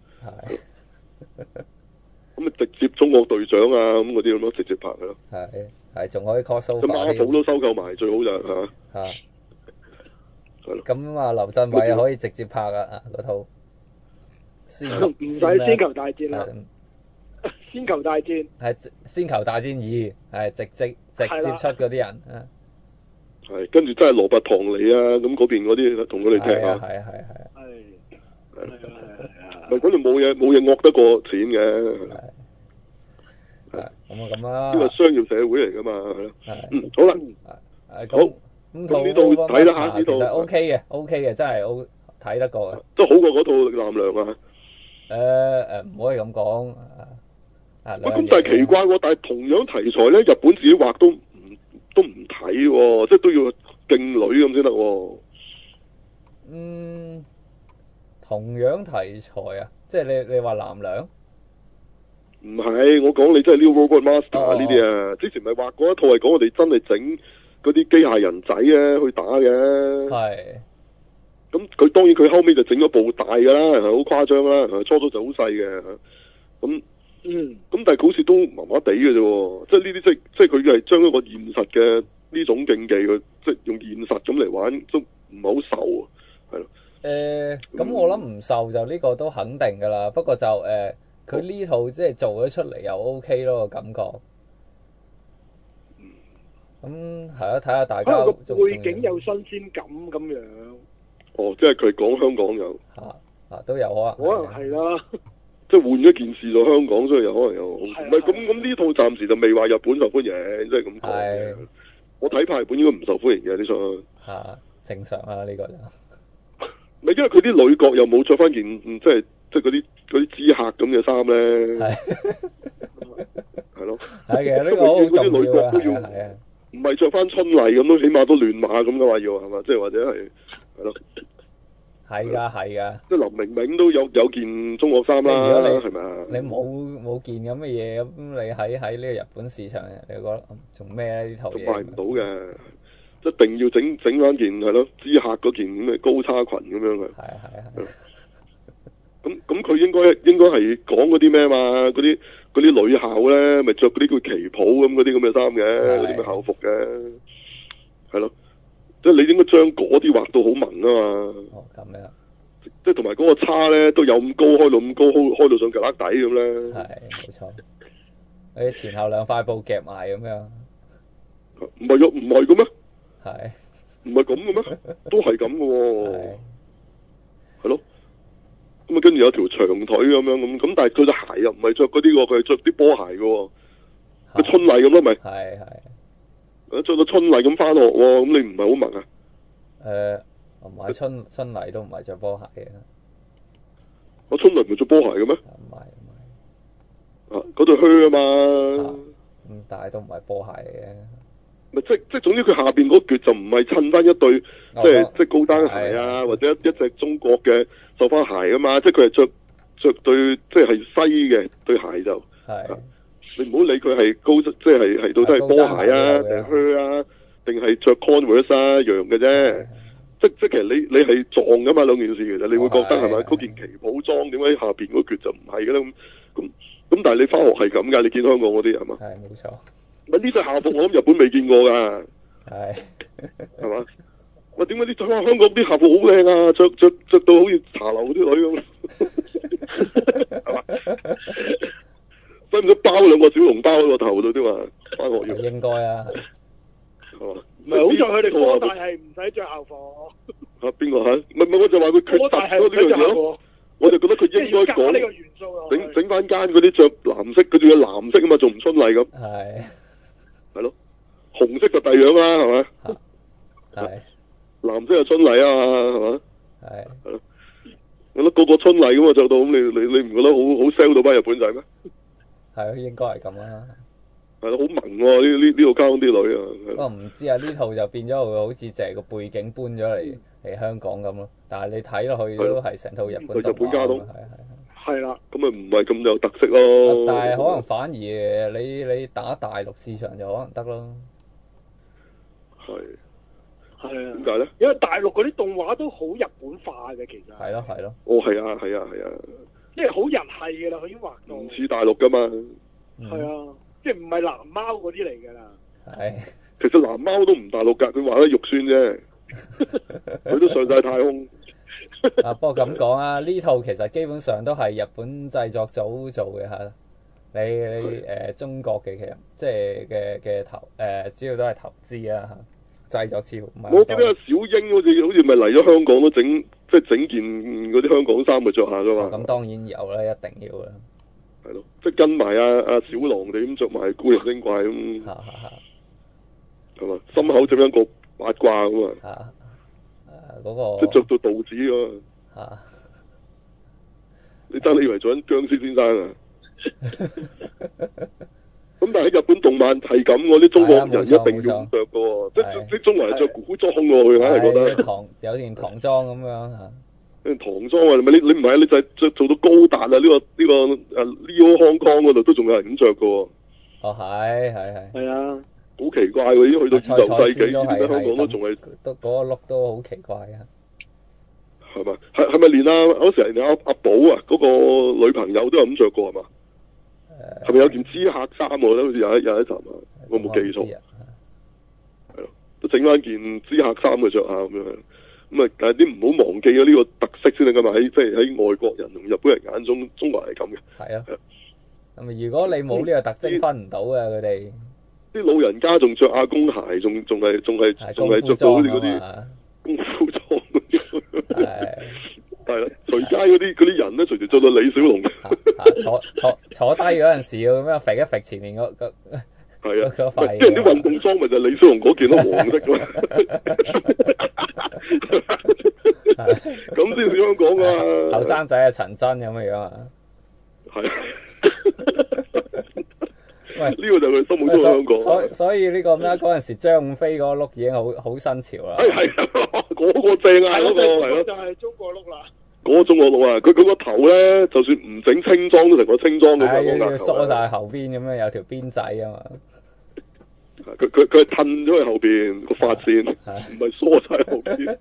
Speaker 1: 係。
Speaker 3: 咁啊，直接中國隊長啊，咁嗰啲咁咯，直接拍嘅咯。
Speaker 1: 係係，仲可以 crossover。
Speaker 3: 咁 Marvel 都收購埋，最好就係嚇。
Speaker 1: 嚇。
Speaker 3: 係咯。
Speaker 1: 咁啊，劉鎮偉可以直接拍啊！啊，嗰套。
Speaker 4: 唔使先球大戰啦。先球大戰。
Speaker 1: 係先球大戰二，係直接直接出嗰啲人啊。
Speaker 3: 係，跟住真係羅拔唐尼啊，咁嗰邊嗰啲同佢哋踢啊。
Speaker 1: 係係係係。
Speaker 3: 係係係，咪嗰度冇嘢冇嘢惡得過錢嘅，
Speaker 1: 係咁啊咁啦，
Speaker 3: 呢個商業社會嚟噶嘛，係咯，嗯好啦，
Speaker 1: 係好咁呢套睇啦嚇，呢套其實 OK 嘅 OK 嘅真係 O 睇得過嘅，
Speaker 3: 都好過嗰套藍娘啊，
Speaker 1: 誒誒唔可以咁講啊，
Speaker 3: 咁但係奇怪喎，但係同樣題材咧，日本自己畫都唔都唔睇喎，即係都要勁女咁先得喎，
Speaker 1: 嗯。同樣題材啊，即係你你話藍娘？
Speaker 3: 唔係，我講你真係 New Robot Master 呢啲啊，之前咪畫過一套係講我哋真係整嗰啲機械人仔啊去打嘅。係。咁佢當然佢後尾就整咗部大㗎啦，係好誇張啦，初初就好細嘅。咁嗯，咁但係好似都麻麻地嘅啫，即係呢啲即係即係佢係將一個現實嘅呢種競技，佢即係用現實咁嚟玩，都唔係好受啊，係咯。誒，咁、
Speaker 1: 呃、我諗唔受就呢個都肯定㗎啦。不過就誒，佢呢套即係做咗出嚟又 OK 咯，個感覺。咁係啊，睇下大家。可能個
Speaker 4: 背景有新鮮感咁樣。
Speaker 3: 哦，即係佢講香港有。
Speaker 1: 嚇啊，都有啊。
Speaker 4: 可能係啦。
Speaker 3: 即係換咗件事做香港，所以有可能有。唔係咁咁呢套暫時就未話日本受歡迎，即係咁講。係。我睇怕日本應該唔受歡迎嘅呢套。
Speaker 1: 嚇，正常啊，呢、呢個就。
Speaker 3: 咪因為佢啲女角又冇着翻件即係即係嗰啲嗰啲知客咁嘅衫咧，係咯，係嘅，呢個好重要啊，係啊，唔係着翻春麗咁都起碼都亂馬咁嘅話要係嘛，即係或者係係咯，
Speaker 1: 係噶係噶，
Speaker 3: 即係林明明都有有件中學衫啦，係咪啊？
Speaker 1: 你冇冇件咁嘅嘢咁，你喺喺呢個日本市場，你覺得做咩咧？呢套嘢
Speaker 3: 賣唔到嘅。一定要整整翻件係咯，知客嗰件咁嘅高叉裙咁樣嘅。係係係。咁咁佢應該應該係講嗰啲咩嘛？嗰啲嗰啲女校咧，咪着嗰啲叫旗袍咁嗰啲咁嘅衫嘅，嗰啲咩校服嘅，係咯。即係你應該將嗰啲畫到好萌啊嘛。
Speaker 1: 哦，咁樣。
Speaker 3: 即係同埋嗰個叉咧都有咁高，開到咁高，開開到上腳底咁咧。
Speaker 1: 係冇錯。你前後兩塊布夾埋咁樣。
Speaker 3: 唔係啊，唔係嘅咩？
Speaker 1: 係。
Speaker 3: 唔係咁嘅咩？都係咁嘅喎。
Speaker 1: 係。係
Speaker 3: 咯。咁啊，跟住有條長腿咁樣咁，咁但係佢隻鞋又唔係着嗰啲喎，佢係着啲波鞋嘅喎，個春麗咁咯，咪？
Speaker 1: 係係。
Speaker 3: 着到春麗咁翻學喎，咁你唔係好明啊？
Speaker 1: 誒，唔係春春麗都唔係着波鞋嘅。
Speaker 3: 我春麗唔係着波鞋嘅咩？
Speaker 1: 唔係唔
Speaker 3: 係。啊，嗰對靴啊嘛。
Speaker 1: 咁但係都唔係波鞋嚟嘅。
Speaker 3: 咪即即總之佢下邊嗰橛就唔係襯翻一對，
Speaker 1: 哦、
Speaker 3: 即係即係高踭鞋啊，或者一一隻中國嘅繡花鞋啊嘛，即係佢係着着對即係西嘅對鞋就。係。你唔好理佢係高即係係到底係波鞋啊，定係靴啊，定係着 Converse 啊，一樣嘅啫。即即其實你你係撞噶嘛兩件事，其實你會覺得係咪嗰件旗袍裝點解下邊嗰橛就唔係嘅咧？咁咁咁，但係你翻學係咁㗎，你見香港嗰啲係嘛？
Speaker 1: 係冇錯。
Speaker 3: 咪呢對校服我諗日本未見過㗎。係。係嘛？喂，點解啲香香港啲校服好靚啊？着着着到好似茶樓啲女咁。係嘛？使唔使包兩個小籠包喺個頭度啫嘛？翻學要。
Speaker 1: 應該啊。係
Speaker 3: 嘛？
Speaker 4: 唔係好在佢哋科大係唔使着校服。
Speaker 3: 啊邊個嚇？唔係唔係，我就話佢缺突咗呢樣嘢咯。我就覺得佢應該講
Speaker 4: 呢個元素啊。
Speaker 3: 整整翻間嗰啲着藍色，佢仲有藍色啊嘛，仲唔春麗咁。
Speaker 1: 係。
Speaker 3: 係咯，紅色就第樣啦，係咪？
Speaker 1: 係。
Speaker 3: 藍色就春麗啊嘛，係嘛？
Speaker 1: 係。
Speaker 3: 係咯。我覺得個個春麗咁啊，着到咁，你你你唔覺得好好 sell 到班日本仔咩？
Speaker 1: 係，應該係咁啦。
Speaker 3: 係咯，好萌喎！呢呢呢度交啲女啊。
Speaker 1: 不過唔知啊，呢套就變咗會好似淨係個背景搬咗嚟嚟香港咁咯。但係你睇落去都係成套日本動畫。係係
Speaker 4: 係啦。
Speaker 3: 咁啊，唔係咁有特色咯。
Speaker 1: 但係可能反而你你打大陸市場就可能得咯。
Speaker 3: 係。
Speaker 4: 係啊。
Speaker 3: 點解咧？
Speaker 4: 因為大陸嗰啲動畫都好日本化嘅，其實。
Speaker 1: 係咯係咯。
Speaker 3: 哦，係啊係啊係啊。
Speaker 4: 即係好日系嘅啦，佢已經畫到。
Speaker 3: 唔似大陸㗎嘛。
Speaker 4: 係啊。即係唔係藍貓嗰啲嚟㗎啦。
Speaker 1: 係。
Speaker 3: 其實藍貓都唔大陸㗎，佢畫得肉酸啫。佢都上晒太空。
Speaker 1: 啊，不過咁講啊，呢套其實基本上都係日本製作組做嘅嚇。你你誒、呃、中國嘅其實即係嘅嘅投誒、呃，主要都係投資啊嚇，製作似乎唔係。我記得阿
Speaker 3: 小英好似好似咪嚟咗香港都整即係整件嗰啲香港衫去着下㗎嘛。
Speaker 1: 咁、哦、當然有啦，一定要啦。
Speaker 3: 係咯，即係跟埋阿阿小狼哋咁着埋古靈精怪咁。嚇嚇嚇。係嘛？心口咁樣個八卦咁啊。
Speaker 1: 嚇。誒嗰個。
Speaker 3: 即係著到道子㗎。嚇。你真係以為做緊僵屍先生啊？咁但係喺日本動漫係咁喎，啲中國人一定要咁着㗎喎，即係啲中國人着古裝喎，佢硬係覺得。
Speaker 1: 唐有件唐裝咁樣嚇。
Speaker 3: 唐裝啊，咪你你唔係啊？你就係著做到高達啊！呢、這個呢、這個誒 Leo Hong Kong 嗰度都仲有人咁着㗎喎。
Speaker 1: 哦，係係係。係啊。
Speaker 3: 好奇怪喎！已經去到宇宙世紀，點解香港都仲係
Speaker 1: 都嗰個 look 都好奇怪啊！
Speaker 3: 係嘛？係係咪連啊嗰時連阿阿寶啊嗰、那個女朋友都有咁着過係嘛？誒。係咪有件知客衫喎？咧好似有一有一集啊，我冇記錯。係咯，都整翻件知客衫去着下咁樣。咁啊，但係啲唔好忘記咗呢個特色先得㗎嘛！喺即係喺外國人同日本人眼中，中國人係咁嘅。係啊。咁啊，如果你冇呢個特徵，分唔到嘅佢哋。啲老人家仲着阿公鞋，仲仲係仲係仲係着到好似嗰啲功夫裝嗰啲。係。係啦，隨街嗰啲嗰啲人咧，隨時着到李小龍。坐坐坐低嗰陣時要咁樣揈一揈前面嗰個。係啊。嗰塊。即係啲運動裝咪就係李小龍嗰件咯，黃色㗎嘛。咁先至香港啊！後生仔啊，陳真咁嘅樣啊。係。喂，呢個就係佢心目中嘅香港。所以所以呢個咩嗰陣時張五飛嗰個 look 已經好好新潮啦。係係啊，嗰個正啊，嗰個係咯。就係中國 look 啦。嗰個中國 look 啊，佢佢個頭咧，就算唔整清裝都成個清裝咁樣。係要梳晒後邊咁樣，有條辮仔啊嘛。佢佢佢係褪咗去後邊個髮線，唔係梳晒後邊。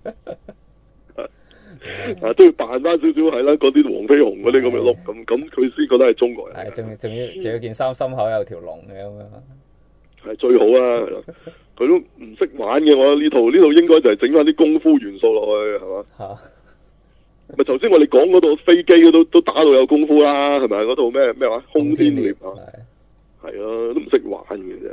Speaker 3: 啊，都要扮翻少少係啦，嗰啲黃飛鴻嗰啲咁嘅 look，咁咁佢先覺得係中國人。係，仲仲要仲要件衫心口有條龍嘅咁樣。係最好啦，係咯。佢都唔識玩嘅，我覺得呢套呢套應該就係整翻啲功夫元素落去，係嘛？嚇。 咪頭先我哋講嗰度飛機都都打到有功夫啦，係咪？嗰度咩咩話空天獵啊？係啊，都唔識玩嘅啫。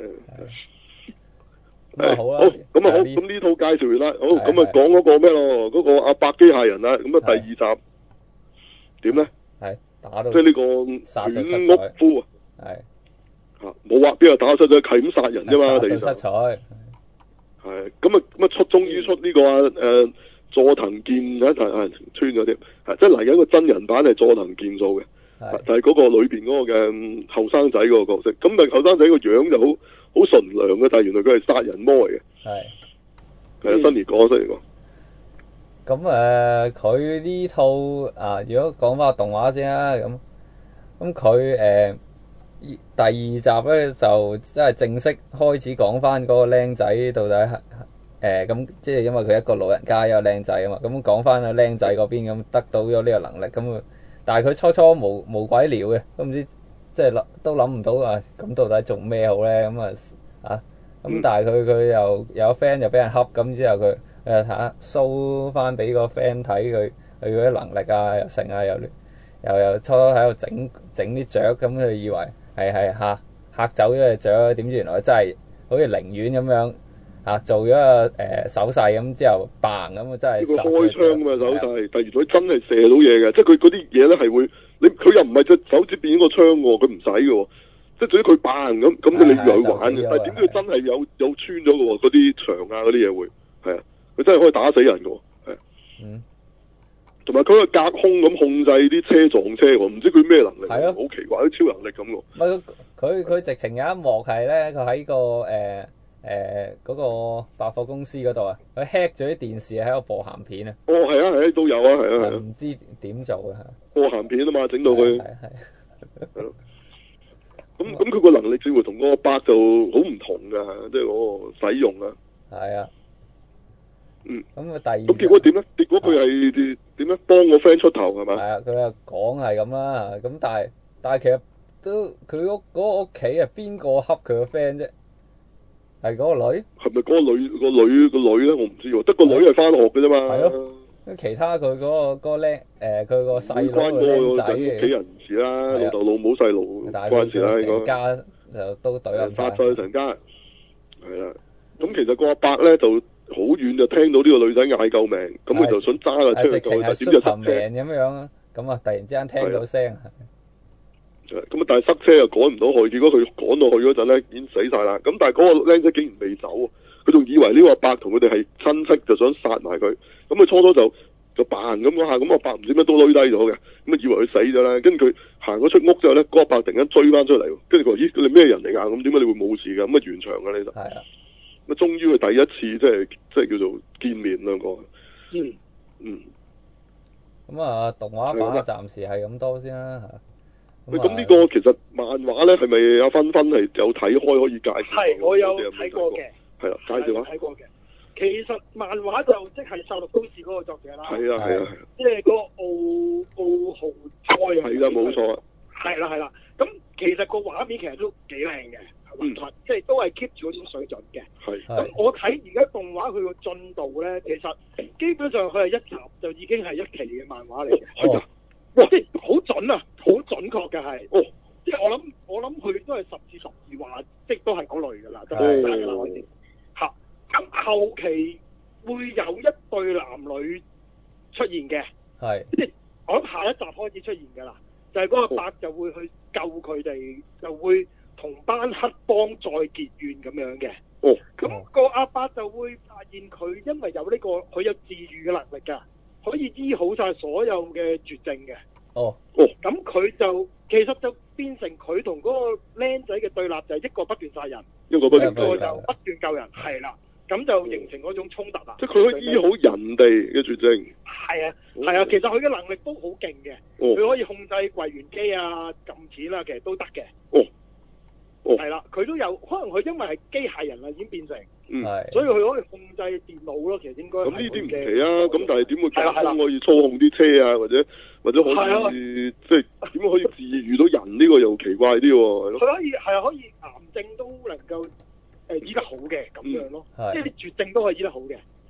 Speaker 1: 咁啊好啦，
Speaker 3: 好咁啊好，咁呢套介紹完啦，好咁啊講嗰個咩咯？嗰個阿伯機械人啦，咁啊第二集點咧？
Speaker 1: 係打到
Speaker 3: 即係呢個犬屋夫啊！
Speaker 1: 係
Speaker 3: 嚇冇話邊個打出咗係咁殺人啫嘛？第二集
Speaker 1: 殺到七彩
Speaker 3: 係咁啊咁啊出終於出呢個啊誒佐藤健啊啊穿咗啲係即係嚟緊個真人版係佐藤健做嘅，就係嗰個裏邊嗰個嘅後生仔嗰個角色。咁咪後生仔個樣就好好純良嘅，但係原來佢係殺人魔嚟嘅。係係啊，新年講新年講。
Speaker 1: 咁誒，佢呢套啊，如果講翻個動畫先啦，咁咁佢誒第二集咧就即係正式開始講翻嗰個僆仔到底係誒咁，即係因為佢一個老人家一個僆仔啊嘛，咁講翻個僆仔嗰邊咁得到咗呢個能力，咁但係佢初初冇冇鬼料嘅，都唔知即係諗都諗唔到啊，咁到底做咩好咧？咁啊啊咁，但係佢佢又有 friend 又俾人恰，咁之後佢。誒睇下 show 翻俾個 friend 睇佢佢嗰啲能力啊，又成啊，又又又初喺度整整啲雀，咁佢以為係係嚇嚇走咗隻雀，點知原來真係好似寧願咁樣嚇做咗個誒手勢咁之後 bang 咁啊，真係
Speaker 3: 佢開槍㗎嘛手勢，但係原來真係射到嘢嘅，即係佢嗰啲嘢咧係會你佢又唔係隻手指變咗個槍喎，佢唔使嘅喎，即係總之佢 bang 咁咁你以為佢玩嘅，但係點知佢真係有有穿咗嘅喎，嗰啲牆啊嗰啲嘢會係啊。佢真係可以打死人嘅喎，係。嗯。同埋佢可以隔空咁控制啲車撞車喎，唔知佢咩能力？係啊。好奇怪，啲超能力咁喎。
Speaker 1: 唔係佢佢直情有一幕係咧，佢喺個誒誒嗰個百貨公司嗰度啊，佢 hack 咗啲電視喺度播鹹片啊。
Speaker 3: 哦，係啊，係啊，都有啊，係啊，係啊。
Speaker 1: 唔知點做啊？
Speaker 3: 播鹹片啊嘛，整到佢。係係。係咯。咁咁佢個能力似乎同嗰個伯就好唔同㗎，即係嗰個使用啊。係啊。嗯，咁啊第二，咁結果點咧？結果佢係點咧？幫個 friend 出頭係嘛？係
Speaker 1: 啊，佢又講係咁啦，咁但係但係其實都佢屋嗰個屋企啊，邊個恰佢個 friend 啫？係嗰個女？
Speaker 3: 係咪嗰個女個女個女咧？我唔知喎，得個女係翻學嘅啫嘛。係咯。
Speaker 1: 咁其他佢嗰個嗰個僆誒，佢個細佬個僆仔嘅。
Speaker 3: 屋企人事啦，老豆老母細路關事啦，應該。成家就都懟冧晒。殺晒成家。係啦，咁其實個阿伯咧就。好遠就聽到呢個女仔嗌救命，咁佢就想揸架車去救，點知塞車
Speaker 1: 咁樣，咁啊突然之間聽到聲，
Speaker 3: 咁啊但係塞車又趕唔到去，結果佢趕到去嗰陣咧已經死晒啦。咁但係嗰個僆仔竟然未走，佢仲以為呢個阿伯同佢哋係親戚，就想殺埋佢。咁佢初初就就扮咁嗰下，咁阿伯唔知咩都攣低咗嘅，咁啊以為佢死咗啦。跟住佢行咗出屋之後咧，嗰個阿伯突然間追翻出嚟，跟住佢話：咦，你咩人嚟㗎？咁點解你會冇事㗎？咁啊完場㗎呢度。係啊。咁啊，終於佢第一次即係即係叫做見面兩個。嗯嗯。
Speaker 1: 咁啊，動畫版暫時係咁多先啦嚇。
Speaker 3: 喂，咁呢個其實漫畫咧係咪阿芬芬係有睇開可以介紹？
Speaker 4: 係，我有睇過嘅。
Speaker 3: 係啦，介紹下。
Speaker 4: 睇過嘅。其實漫畫就即係《殺戮都市》嗰個作者啦。
Speaker 3: 係啊係啊係。
Speaker 4: 即係嗰個奧奧浩菜。
Speaker 3: 係啦，冇錯。
Speaker 4: 係啦係啦，咁其實個畫面其實都幾靚嘅。嗯，即係都係 keep 住嗰種水準嘅。係。咁我睇而家動畫佢個進度咧，其實基本上佢係一集就已經係一期嘅漫畫嚟嘅。係啊。哇！即係好準啊，好準確嘅係。哦。即係我諗，我諗佢都係十至十二話，即係都係嗰類㗎啦，都係㗎啦，開始。嚇！咁後期會有一對男女出現嘅。係。即係我諗下一集開始出現㗎啦，就係嗰個伯就會去救佢哋，就會。同班黑幫再結怨咁樣嘅，哦，咁個阿伯就會發現佢因為有呢、這個佢有治愈嘅能力㗎，可以醫好晒所有嘅絕症嘅。哦，哦，咁佢就其實就變成佢同嗰個僆仔嘅對立，就係一個不斷殺人，一個不斷救人，一個就不斷救人，係啦，咁就形成嗰種衝突啦。即係佢可以醫好人哋嘅絕症。係啊，係啊，其實佢嘅能力都好勁嘅，佢、哦、可以控制櫃員機啊、撳錢啊，其實都得嘅。哦。係啦，佢都有可能佢因為係機械人啦，已經變成，嗯，所以佢可以控制電腦咯。其實應該咁呢啲唔奇啊。咁但係點會咁可以操控啲車啊？或者或者可以即係點可以治愈到人？呢個又奇怪啲喎。佢可以係啊，可以癌症都能夠誒醫得好嘅咁樣咯。即係啲絕症都可以醫得好嘅。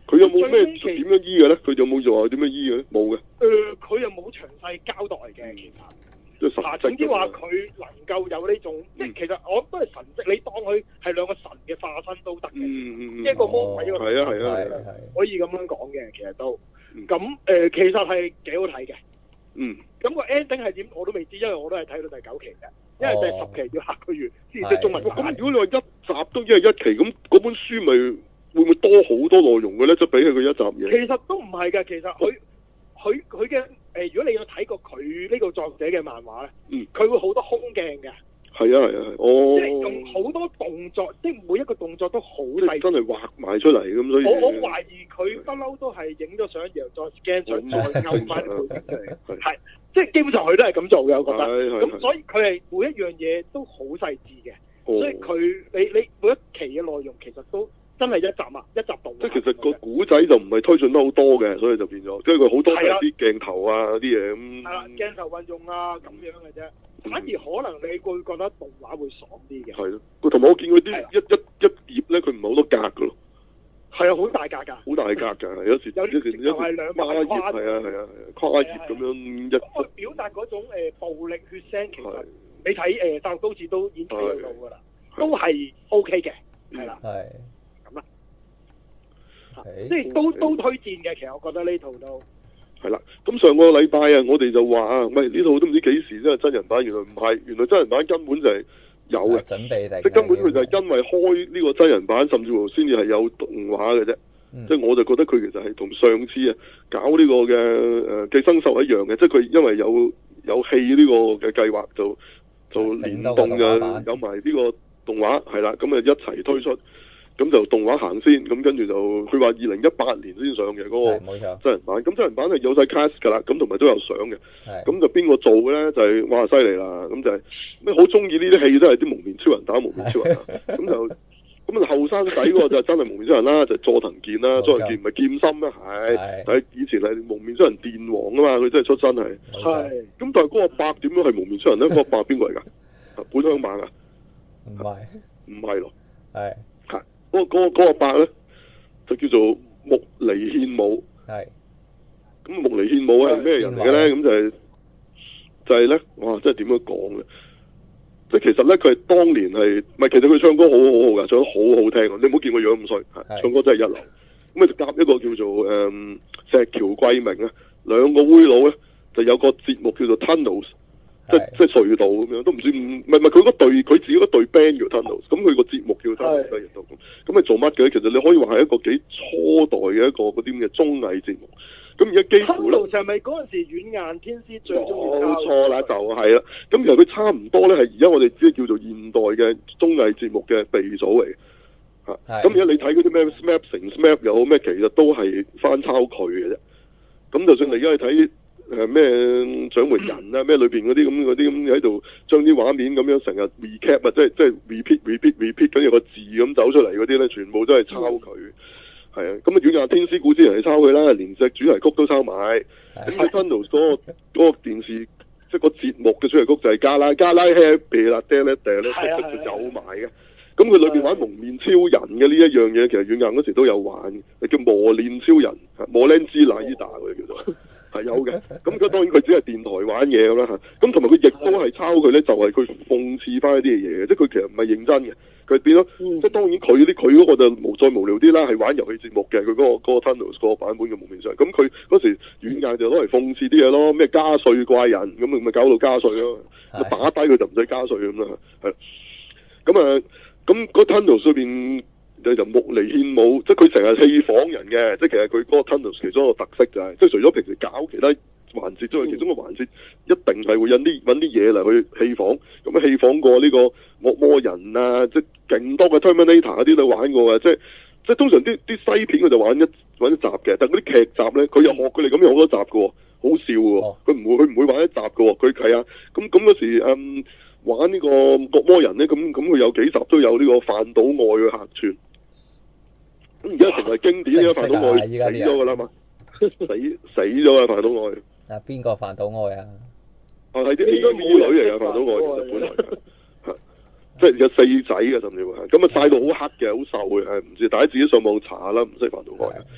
Speaker 2: 佢有冇咩點樣醫嘅咧？佢有冇就話點樣醫嘅咧？冇嘅。
Speaker 4: 誒，佢又冇詳細交代嘅，其實。
Speaker 2: 即係神蹟。
Speaker 4: 總之話佢能夠有呢種，即係其實我都係神蹟，你當佢係兩個神嘅化身都得嘅。
Speaker 2: 嗯嗯嗯。
Speaker 4: 一個魔鬼，一個神。
Speaker 2: 係啊係啊係啊。
Speaker 4: 可以咁樣講嘅，其實都。咁誒，其實係幾好睇嘅。
Speaker 2: 嗯。
Speaker 4: 咁個 ending 係點我都未知，因為我都係睇到第九期嘅，因為第十期要下個月先至識中文。
Speaker 2: 咁如果你話一集都一係一期，咁嗰本書咪會唔會多好多內容嘅咧？即係比起佢一集嘢。
Speaker 4: 其實都唔係嘅，其實佢佢佢嘅誒，如果你有睇過佢呢個作者嘅漫畫咧，嗯，佢會好多空鏡嘅。係
Speaker 2: 啊係啊係，哦。
Speaker 4: 即係用好多動作，即係每一個動作都好細。
Speaker 2: 真係畫埋出嚟咁，所以。
Speaker 4: 我我懷疑佢不嬲都係影咗相，然後再 scan 相，再勾翻啲背景出嚟。係。即係基本上佢都係咁做嘅，我覺得。咁所以佢係每一樣嘢都好細緻嘅，哦、所以佢你你每一期嘅內容其實都真係一集啊，一集動。
Speaker 2: 即係其實個古仔就唔係推進得好多嘅，所以就變咗，即係佢好多係啲鏡頭啊啲嘢咁。係啦，
Speaker 4: 鏡頭運用啊咁樣嘅啫，反而可能你會覺得動畫會爽啲嘅。
Speaker 2: 係咯，佢同埋我見佢啲一一一頁咧，佢唔係好多格噶咯。
Speaker 4: 係啊，好大格㗎，
Speaker 2: 好大格㗎，有時
Speaker 4: 有啲就係兩百頁，
Speaker 2: 係啊係啊，跨頁咁樣一。
Speaker 4: 咁佢表達嗰種誒暴力血腥，其實你睇誒《殺戮都市》都已經睇到㗎啦，都係 O K 嘅，係啦，
Speaker 1: 係
Speaker 4: 咁啦，即係都都推薦嘅，其實我覺得呢套都
Speaker 2: 係啦。咁上個禮拜啊，我哋就話啊，唔係呢套都唔知幾時先係真人版，原來唔係，原來真人版根本就係。有嘅，
Speaker 1: 準備定，
Speaker 2: 即係根本佢就係因為開呢個真人版，甚至乎先至係有動畫嘅啫。即係、嗯、我就覺得佢其實係同上次啊搞呢個嘅誒寄生獸一樣嘅，即係佢因為有有戲呢個嘅計劃，就就聯動嘅有埋呢個動畫係啦，咁啊一齊推出，咁就動畫行先，咁跟住就佢話二零一八年先上嘅嗰個真人版，咁真人版係有晒 cast 㗎啦，咁同埋都有相嘅，咁就邊個做嘅咧？就係、是、哇犀利啦，咁就係咩好中意呢啲戲都係啲蒙面超人打蒙面超人，咁就咁啊後生仔嗰個就真係蒙面超人啦，就係、佐藤健啦，佐藤健唔係劍心咩？係，但係以前係蒙面超人電王啊嘛，佢真係出身係，係，咁但係嗰個伯點樣係蒙面超人咧？嗰、那個伯邊個嚟㗎？本鄉猛啊？
Speaker 1: 唔係，
Speaker 2: 唔係咯，
Speaker 1: 係。
Speaker 2: 嗰、那個嗰、那個伯咧就叫做木尼憲武，係。咁木尼憲武係咩人嚟嘅咧？咁就係、是、就係、是、咧，哇！真係點樣講咧？即係其實咧，佢係當年係，唔係其實佢唱歌好好好㗎，唱得好好聽。你唔好見佢樣咁衰，唱歌真係一流。咁啊就夾一個叫做誒、嗯、石橋貴明啊，兩個灰佬咧就有個節目叫做 Tunnels。即即隧道咁樣，都唔知唔係唔係佢嗰隊佢自己嗰隊 band 叫 Tunnels，咁佢個節目叫 Tunnels 咁，咁係做乜嘅？其實你可以話係一個幾初代嘅一個嗰啲咁嘅綜藝節目。咁而家幾乎咧，
Speaker 4: Tunnels 係咪嗰陣時軟硬天師最中意？
Speaker 2: 冇錯啦，就係、是、啦。咁其實佢差唔多咧，係而家我哋只係叫做現代嘅綜藝節目嘅鼻祖嚟嘅。嚇！咁而家你睇嗰啲咩 Smap 成 Smap 又好咩，其實都係翻抄佢嘅啫。咁就算你而家去睇。誒咩掌門人啊咩裏邊嗰啲咁嗰啲咁喺度將啲畫面咁樣成日 recap 啊，即係即係 repeat repeat repeat 跟住個字咁走出嚟嗰啲咧，全部都係抄佢。係啊，咁啊軟硬天師古之人係抄佢啦，連隻主題曲都抄埋。咁喺 Tunnels 嗰個嗰個電視即係個節目嘅主題曲就係加拉加拉 happy 啦，爹咧爹咧，即係有埋嘅。咁佢裏邊玩蒙面超人嘅呢一樣嘢，其實軟硬嗰時都有玩，叫磨練超人，磨練之奶達佢叫做。係有嘅，咁佢當然佢只係電台玩嘢咁啦嚇，咁同埋佢亦都係抄佢咧，就係佢諷刺翻一啲嘢嘅，即係佢其實唔係認真嘅，佢變咗，嗯、即係當然佢啲佢嗰個就無再無聊啲啦，係玩遊戲節目嘅，佢嗰、嗰個嗰、嗰個 Tunnels 嗰個版本嘅蒙面超人，咁佢嗰時軟硬就攞嚟諷刺啲嘢咯，咩加稅怪人，咁咪咪搞到加稅咯，的打低佢就唔使加稅咁啦，係，咁啊，咁嗰 Tunnels 裏邊。就木尼憲武，即係佢成日戲仿人嘅，即係其實佢嗰個 Tunnels 其中一個特色就係、是，即係除咗平時搞其他環節之外，其中一個環節一定係會引啲揾啲嘢嚟去戲仿，咁啊戲仿過呢個惡魔人啊，即係勁多嘅 Terminator 嗰啲都玩過嘅，即係即係通常啲啲西片佢就玩一玩一集嘅，但係嗰啲劇集咧，佢又學佢哋咁樣好多集嘅喎，好笑嘅，佢唔會佢唔會玩一集嘅喎，佢係啊，咁咁嗰時嗯玩呢個惡魔人咧，咁咁佢有幾集都有呢個飯島愛嘅客串。咁而家成為經典嘅飯島愛死咗㗎啦嘛，死死咗啊飯島愛。
Speaker 1: 啊邊個飯島愛啊？
Speaker 2: 啊係啲 A V 女嚟㗎飯島愛，其實本來係，即係有四仔嘅甚至乎係，咁啊曬到好黑嘅，好瘦嘅，係唔知大家自己上網查啦，唔識飯島愛。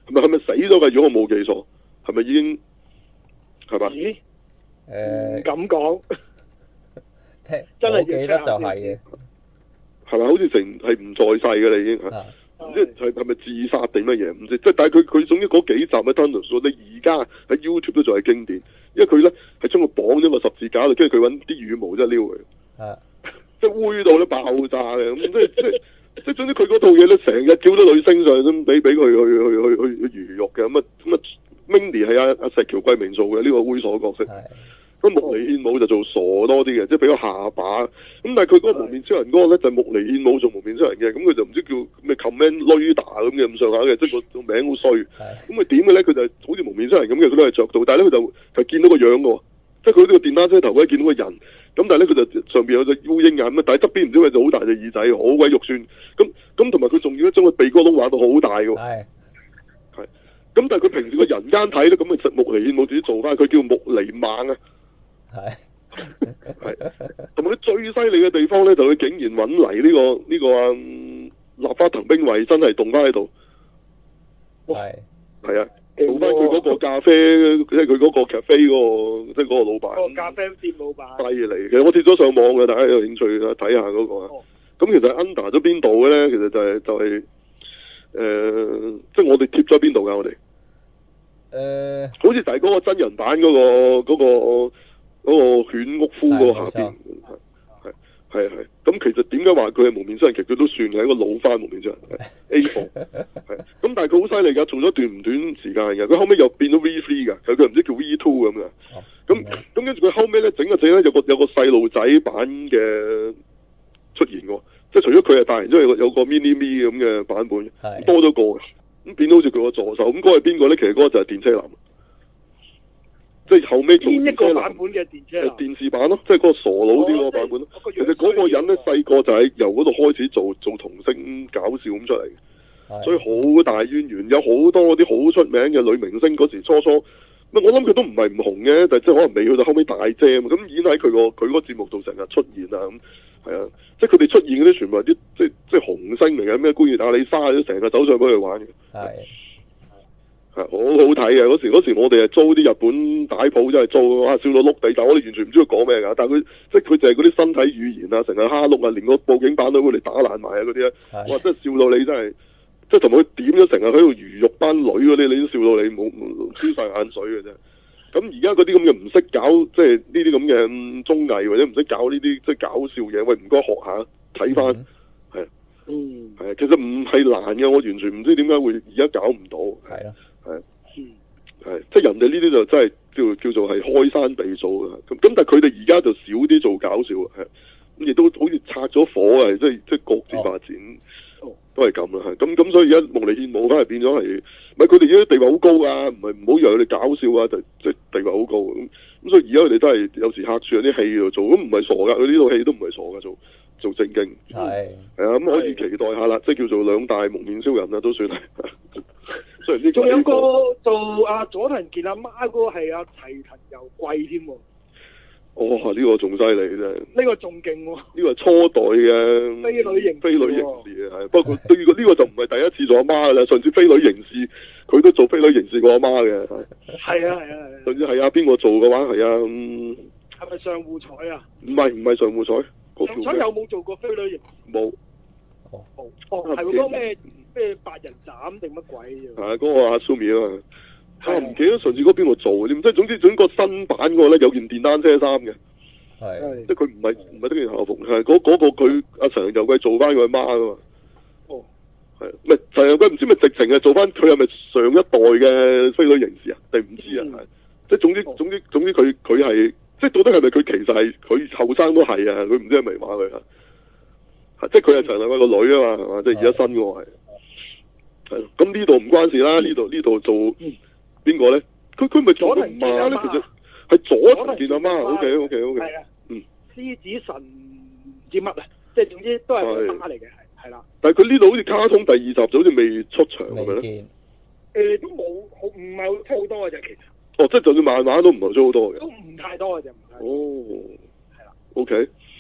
Speaker 3: 係咪係咪死咗㗎？如果我冇記錯，係咪已經係嘛？
Speaker 4: 咦？
Speaker 1: 誒，
Speaker 4: 唔敢講。
Speaker 1: 聽
Speaker 4: 真係
Speaker 1: 我記得就係嘅。
Speaker 3: 係咪好似成係唔在世㗎啦已經嚇？唔知係係咪自殺定乜嘢？唔知即係但係佢佢總之嗰幾集咧 Thunderstruck 你而家喺 YouTube 都仲係經典，因為佢咧係將佢綁咗個十字架度，跟住佢揾啲羽毛真係撩佢。
Speaker 1: 啊！
Speaker 3: 即係灰到咧爆炸嘅咁，即係即係即係總之佢嗰套嘢咧，成日叫啲女星上咁俾俾佢去去去去去魚肉嘅咁啊咁啊 Mindy 係阿阿石橋貴明做嘅呢、這個猥瑣角色。咁木尼憲武就做傻多啲嘅，即係比較下巴。咁但係佢嗰個蒙面超人嗰個咧就係木尼憲武做蒙面超人嘅，咁佢就唔知叫咩 Command Leader 咁嘅咁上下嘅，即係個個名好衰。咁佢點嘅咧？佢就係好似蒙面超人咁嘅，佢都係着到，但係咧佢就係見到個樣嘅，即係佢呢個電單車頭盔見到個人。咁但係咧佢就上邊有隻烏蠅眼咁，但係側邊唔知佢就好大隻耳仔，好鬼肉酸。咁咁同埋佢仲要將個鼻哥窿畫到好大嘅。係。係。咁但係佢平時個人間睇咧，咁咪實木尼憲武自己做翻，佢叫木尼猛啊。係，係，同埋佢最犀利嘅地方咧，就佢竟然揾嚟呢個呢、呢個啊立花藤兵衛真係動翻喺度，係，係啊，做翻佢嗰個咖啡，即係佢嗰個 cafe 嗰個，即係嗰個老闆，
Speaker 4: 個咖啡店老闆，犀
Speaker 3: 利，其實我貼咗上網嘅，大家有興趣睇下嗰個啊。咁、哦、其實 under 咗邊度嘅咧？其實就係、是、就係、是、誒、呃，即係我哋貼咗邊度㗎？我哋誒，呃、好似就係嗰個真人版嗰、嗰個嗰、嗰個。嗰個犬屋夫嗰個下邊，係係係咁，其實點解話佢係蒙面超人？其實佢都算係一個老番蒙面超人 A 貨，係咁，但係佢好犀利㗎，做咗段唔短時間嘅。佢後尾又變咗 V 三㗎，佢佢唔知叫 V 二咁嘅。咁咁跟住佢後尾咧整個整咧有個有個細路仔版嘅出現喎，即係除咗佢係大人，之外有個有個 mini me 咁嘅版本，多咗個嘅，咁變到好似佢個助手。咁嗰個係邊個咧？其實嗰個就係電車男。即係後尾做
Speaker 4: 邊一個版本嘅電車男？
Speaker 3: 電視版咯，即係嗰個傻佬啲嗰個版本咯。哦、其實嗰個人咧細個就係由嗰度開始做做童星搞笑咁出嚟嘅，所以好大淵源。有好多啲好出名嘅女明星嗰時初初，我諗佢都唔係唔紅嘅，但係即係可能未去到後尾大姐啊嘛。咁已經喺佢個佢嗰個節目度成日出現啊咁，係啊，即係佢哋出現嗰啲全部係啲即係即係紅星嚟嘅，咩官員阿里莎都成日走上去玩嘅。係。係好好睇嘅，嗰時嗰時我哋係租啲日本帶鋪，真係租啊，笑到碌地，但我哋完全唔知佢講咩噶。但係佢即係佢就係嗰啲身體語言啊，成日蝦碌啊，連個報警板都會嚟打爛埋啊嗰啲啊，哇！真係笑到你真係，即係同佢點咗成日喺度魚肉班女嗰啲，你都笑到你冇飆晒眼水嘅啫。咁而家嗰啲咁嘅唔識搞，即係呢啲咁嘅綜藝或者唔識搞呢啲即係搞笑嘢，喂，唔該學下睇翻，係，嗯，係啊，其實唔係難嘅，我完全唔知點解會而家搞唔到，係啊。係，係，即係人哋呢啲就真係叫叫做係開山鼻祖嘅，咁咁但係佢哋而家就少啲做搞笑，係，咁亦都好似拆咗火啊，即係即係各自發展，哦、都係咁啦，係，咁咁所以而家蒙尼憲武反而變咗係，唔係佢哋而家地位好高啊，唔係唔好以為佢哋搞笑啊，就即係地位好高，咁咁所以而家佢哋都係有時客串喺啲戲度做，咁唔係傻噶，佢呢套戲都唔係傻噶做。做正經係係啊，咁可以期待下啦，即係叫做兩大蒙面超人啦，都算係。雖然呢，仲有個
Speaker 4: 做阿佐藤健阿媽嗰個係阿齊藤由貴添喎。
Speaker 3: 哦，呢個仲犀利啫！
Speaker 4: 呢個仲勁喎！
Speaker 3: 呢個係初代嘅
Speaker 4: 飛女刑
Speaker 3: 飛女刑事係，不過對呢個呢個就唔係第一次做阿媽噶啦，上次飛女刑事佢都做飛女刑事過阿媽嘅。
Speaker 4: 係啊係啊係啊！
Speaker 3: 甚至係啊邊個做嘅話係啊？嗯，
Speaker 4: 係咪上戶彩啊？
Speaker 3: 唔係唔係上戶彩。
Speaker 4: 上彩有冇做過飛女刑？
Speaker 3: 冇。
Speaker 4: 哦哦，係嗰個咩咩八人斬定乜鬼嘅？
Speaker 3: 係嗰個阿蘇米啊嘛。我唔記得上次嗰邊個做嘅添，即係總之總之個新版嗰個咧有件電單車衫嘅。係。即係佢唔係唔係得件校服，係嗰嗰個佢阿常又貴做翻佢阿媽噶嘛。哦。係。唔係常又貴唔知咪直情係做翻佢係咪上一代嘅飛女刑事啊？定唔知啊？係。即係總之總之總之佢佢係。即係到底係咪佢其實係佢後生都係啊？佢唔知係咪話佢啊？即係佢係長良個女啊嘛，係嘛？即係而家新嘅係，係咯。咁呢度唔關事啦，呢度呢度做邊個咧？佢佢咪佐藤健阿媽咧？其實係佐藤健阿媽。O K O K O K。係啊。嗯。獅子神唔知乜啊？即係總之都係個媽嚟嘅，係係啦。但係佢呢度好似卡通第二集就好似未出場係咪咧？誒，都冇，唔係出好多嘅啫，其實。哦，即係就算漫畫都唔係出好多嘅，都唔太多嘅啫，唔係。哦，係啦。O K，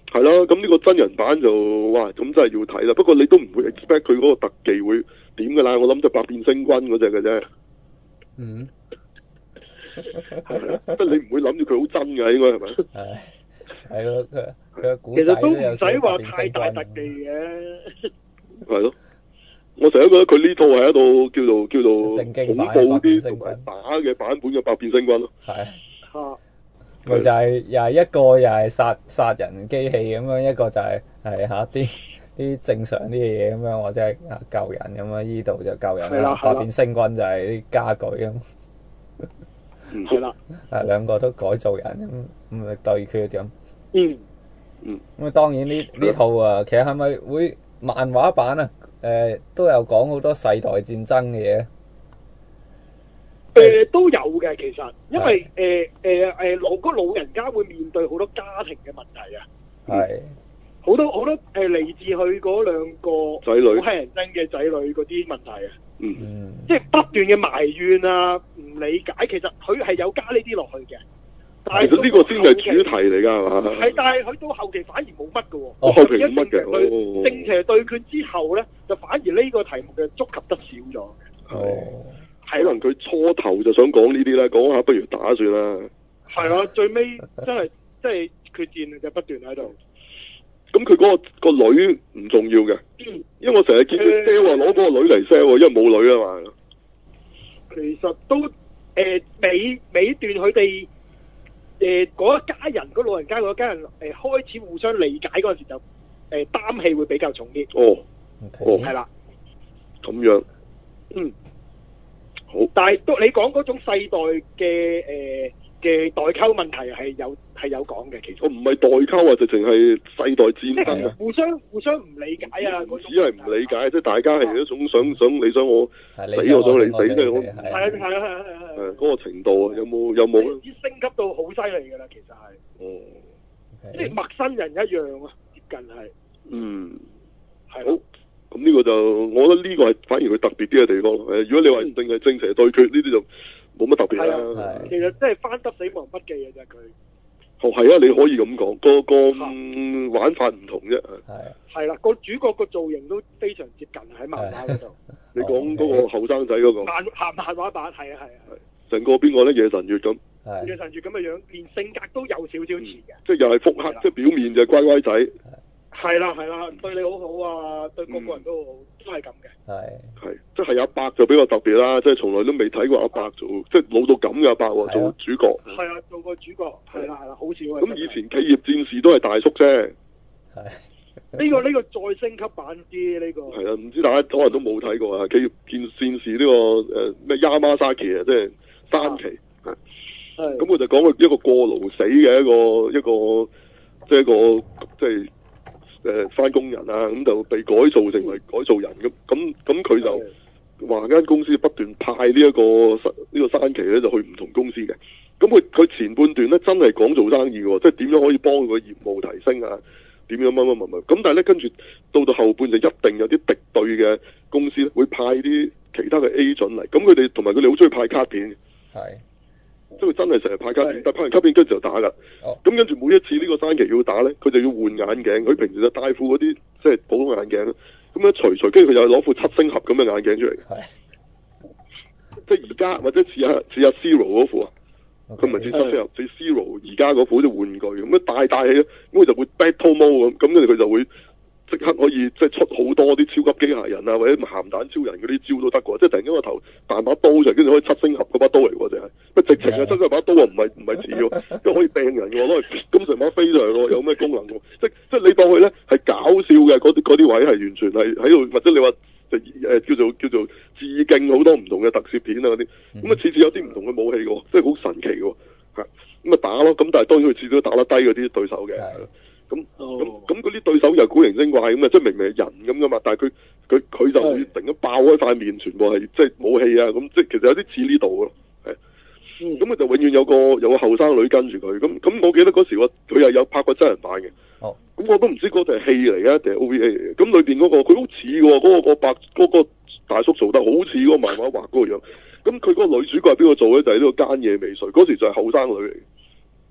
Speaker 3: 係咯，咁呢個真人版就哇，咁真係要睇啦。不過你都唔會 expect 佢嗰個特技會點㗎啦。我諗就百變星君嗰隻嘅啫。
Speaker 1: 嗯。
Speaker 3: 係啦，即係你唔會諗住佢好真㗎，應該係咪？
Speaker 1: 係。係咯，佢佢個古
Speaker 4: 其實都
Speaker 1: 唔
Speaker 4: 使話太大特技嘅。係
Speaker 3: 咯。我成日都覺得佢呢套係一套叫做叫做恐怖啲同埋打嘅版本嘅百變星君咯。
Speaker 1: 係。
Speaker 4: 嚇。
Speaker 1: 咪就係又係一個又係殺殺人機器咁樣，一個就係係嚇啲啲正常啲嘅嘢咁樣，或者係救人咁樣。依度就救人啦，百變星君就係啲家具咁。
Speaker 3: 嗯，係啦。
Speaker 1: 係兩個都改造人咁，咁咪對決咁。
Speaker 4: 嗯。
Speaker 3: 嗯。
Speaker 1: 咁啊，當然呢呢套啊，其實係咪會漫畫版啊？誒、呃，都有講好多世代戰爭嘅嘢。
Speaker 4: 誒、呃、都有嘅，其實，因為誒誒誒老嗰老人家會面對好多家庭嘅問題啊。
Speaker 1: 係。
Speaker 4: 好多好多誒嚟自佢嗰兩個
Speaker 3: 仔女，
Speaker 4: 好乞人憎嘅仔女嗰啲問題啊。
Speaker 3: 嗯。
Speaker 4: 即係不斷嘅埋怨啊，唔理解，其實佢係有加呢啲落去嘅。但係
Speaker 3: 其實呢個先係主題嚟㗎，係嘛？
Speaker 4: 係，但係佢到後期反而冇乜㗎喎。
Speaker 3: 哦，後期冇乜嘅。
Speaker 4: 正邪對決之後咧，就反而呢個題目嘅觸及得少咗。
Speaker 1: 哦。
Speaker 3: 可能佢初頭就想講呢啲啦，講下不如打算啦。
Speaker 4: 係啊，最尾真係真係決戰就不斷喺度。
Speaker 3: 咁佢嗰個個女唔重要嘅，
Speaker 4: 嗯、
Speaker 3: 因為我成日見佢 sell 話攞嗰個女嚟 sell，因為冇女啊嘛。
Speaker 4: 其實都誒、呃、尾尾段佢哋誒嗰一家人嗰老人家嗰一家人誒、呃、開始互相理解嗰陣時就誒、呃、擔戲會比較重啲。
Speaker 3: 哦，
Speaker 1: 哦，
Speaker 4: 係啦，
Speaker 3: 咁樣，
Speaker 4: 嗯。
Speaker 3: 好，
Speaker 4: 但係都你講嗰種世代嘅誒嘅代溝問題係有係有講嘅，其實。我唔係代溝啊，直情係世代戰爭啊。互相互相唔理解啊，嗰種。只係唔理解，即係大家係一種想想你想我死，我想你死，即係我。係啊係啊係啊係啊。誒，嗰個程度啊，有冇有冇？已經升級到好犀利㗎啦，其實係。哦。即係陌生人一樣啊，接近係。嗯。係好。咁呢個就，我覺得呢個係反而佢特別啲嘅地方。誒，如果你話淨係正邪對決呢啲就冇乜特別啦。係啊，其實即係翻得死亡筆記嘅啫佢。哦，係啊，你可以咁講，個個玩法唔同啫。係。係啦，個主角個造型都非常接近喺漫畫嗰度。你講嗰個後生仔嗰個。漫漫漫畫版係啊係啊。成個邊個咧？夜神月咁。係。夜神月咁嘅樣，連性格都有少少似嘅。即係又係腹黑，即係表面就係乖乖仔。係啦係啦，對你好好啊，對個個人都好，嗯、都係咁嘅。係係，即係阿伯就比較特別啦，即係從來都未睇過阿伯做，即係老到咁嘅阿伯喎，做主角。係啊，做個主角，係啦係啦，好少。咁以前企業戰士都係大叔啫。係。呢個呢個再升級版啲呢個。係啊，唔知大家可能都冇睇過啊，企業戰戰士呢個誒咩Yamasaki啊，即係山崎。係。係。咁佢就講佢一個過勞死嘅一個一個，即係一個即係。誒翻工人啊，咁就被改造成為改造人咁，咁咁佢就話間公司不斷派呢、這、一個呢、這個山崎咧，就去唔同公司嘅。咁佢佢前半段咧真係講做生意喎，即係點樣可以幫佢個業務提升啊？點樣乜乜乜乜咁，但係咧跟住到到後半就一定有啲敵對嘅公司咧會派啲其他嘅 agent 嚟，咁佢哋同埋佢哋好中意派卡片嘅。係。即係佢真係成日派卡片，但係派完卡片跟住就打㗎。哦。咁跟住每一次呢個山崎要打咧，佢就要換眼鏡。佢平時就戴副嗰啲即係普通眼鏡。咁樣除除，跟住佢又攞副七星盒咁嘅眼鏡出嚟。係。即係而家或者似下似下 Zero 嗰副啊。佢唔係似七星盒，似 Zero 而家嗰副啲玩具咁樣帶帶起，咁佢就會 Battle Mode 咁，咁跟住佢就會即刻可以即係出好多啲超級機械人啊，或者鹹蛋超人嗰啲招都得喎。即係突然間個頭彈把刀就跟住可以七星俠嗰把刀嚟喎，就係。乜直情啊，真係把刀啊，唔係唔係似喎，即係可以掟人嘅喎，攞嚟咁成把飛上嚟喎，有咩功能喎？即即係你當佢咧係搞笑嘅，嗰啲嗰啲位係完全係喺度，或者你話誒叫做叫做致敬好多唔同嘅特攝片啊嗰啲，咁啊次次有啲唔同嘅武器嘅喎，即係好神奇嘅喎，嚇咁啊打咯，咁但係當然佢次次都打得低嗰啲對手嘅。咁咁咁嗰啲對手又古靈精怪咁啊，即係明明係人咁噶嘛，但係佢佢佢就會突然間爆開塊面，全部係即係武器啊，咁即係其實有啲似呢度咯，係。咁佢就永遠有個有個後生女跟住佢，咁咁我記得嗰時我佢又有拍過真人版嘅。哦。咁我都唔知嗰隻係戲嚟嘅定係 O V A 嚟嘅，咁裏邊嗰個佢好似喎，嗰個個白嗰個大叔做得好似嗰個漫畫畫嗰個樣，咁佢嗰個女主角係邊個做咧？就係呢個菅野美穗，嗰時就係後生女嚟。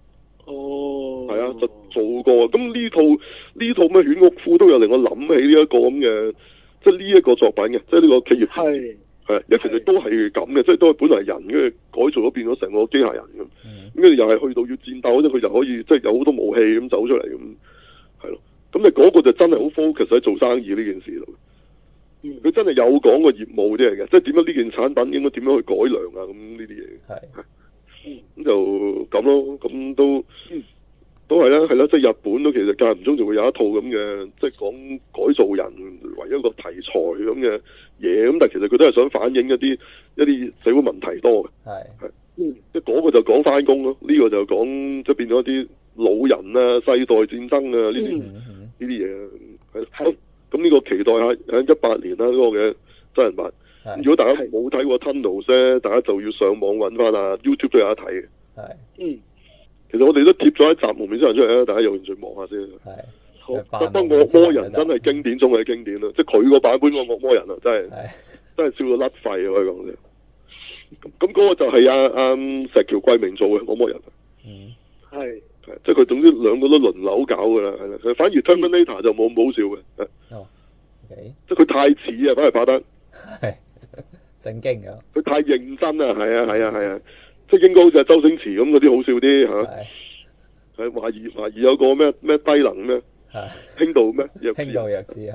Speaker 4: 哦。
Speaker 2: 係啊，就做過。咁呢套呢套咩犬屋敷都有令我諗起呢一個咁嘅，即係呢一個作品嘅，即係呢個企業。係。係，因為其實都係咁嘅，即係都係本來係人，跟住改造咗變咗成個機械人咁。咁跟住又係去到要戰鬥，即係佢就可以即係有好多武器咁走出嚟咁，係咯。咁你嗰個就真係好 focus 喺做生意呢件事度。佢、嗯、真係有講個業務啲嚟嘅，即係點樣呢件產品應該點樣去改良啊咁呢啲嘢。係。咁就咁咯，咁都、嗯、都係啦，係啦，即係日本都其實間唔中就會有一套咁嘅，即係講改造人為一個題材咁嘅嘢，咁但係其實佢都係想反映一啲一啲社會問題多嘅。係。係。嗯。即係嗰個就講翻工咯，呢、呢個就講即係變咗啲老人啊、世代戰爭啊呢啲呢啲嘢。係。係。咁呢個期待下喺一八年啦嗰個嘅真人版。如果大家冇睇過 Tunnels 咧，大家就要上網揾翻啊 YouTube 都有得睇嘅。係。嗯。其實我哋都貼咗一集蒙面超人出嚟啦，大家有興趣望下先。係。好。不過惡魔人真係經典中嘅經典啦，即係佢個版本個惡魔人啊，真係真係笑到甩肺啊！可以講啫。咁咁嗰個就係阿阿石橋貴明做嘅惡魔人。嗯。係。即係佢總之兩個都輪流搞㗎啦，係啦。佢反而 Terminator 就冇咁好笑嘅。哦。Okay. 即係佢太似啊，反而拍得。係。正經㗎。佢太認真啊，係啊，係啊，係啊。即係應該好似係周星馳咁嗰啲好笑啲嚇。係。係懷疑懷疑有個咩咩低能咩？係。輕度咩？輕度弱智係。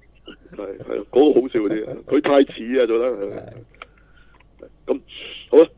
Speaker 2: 係係嗰個好笑啲啊！佢太似啊，做得係。咁好啦。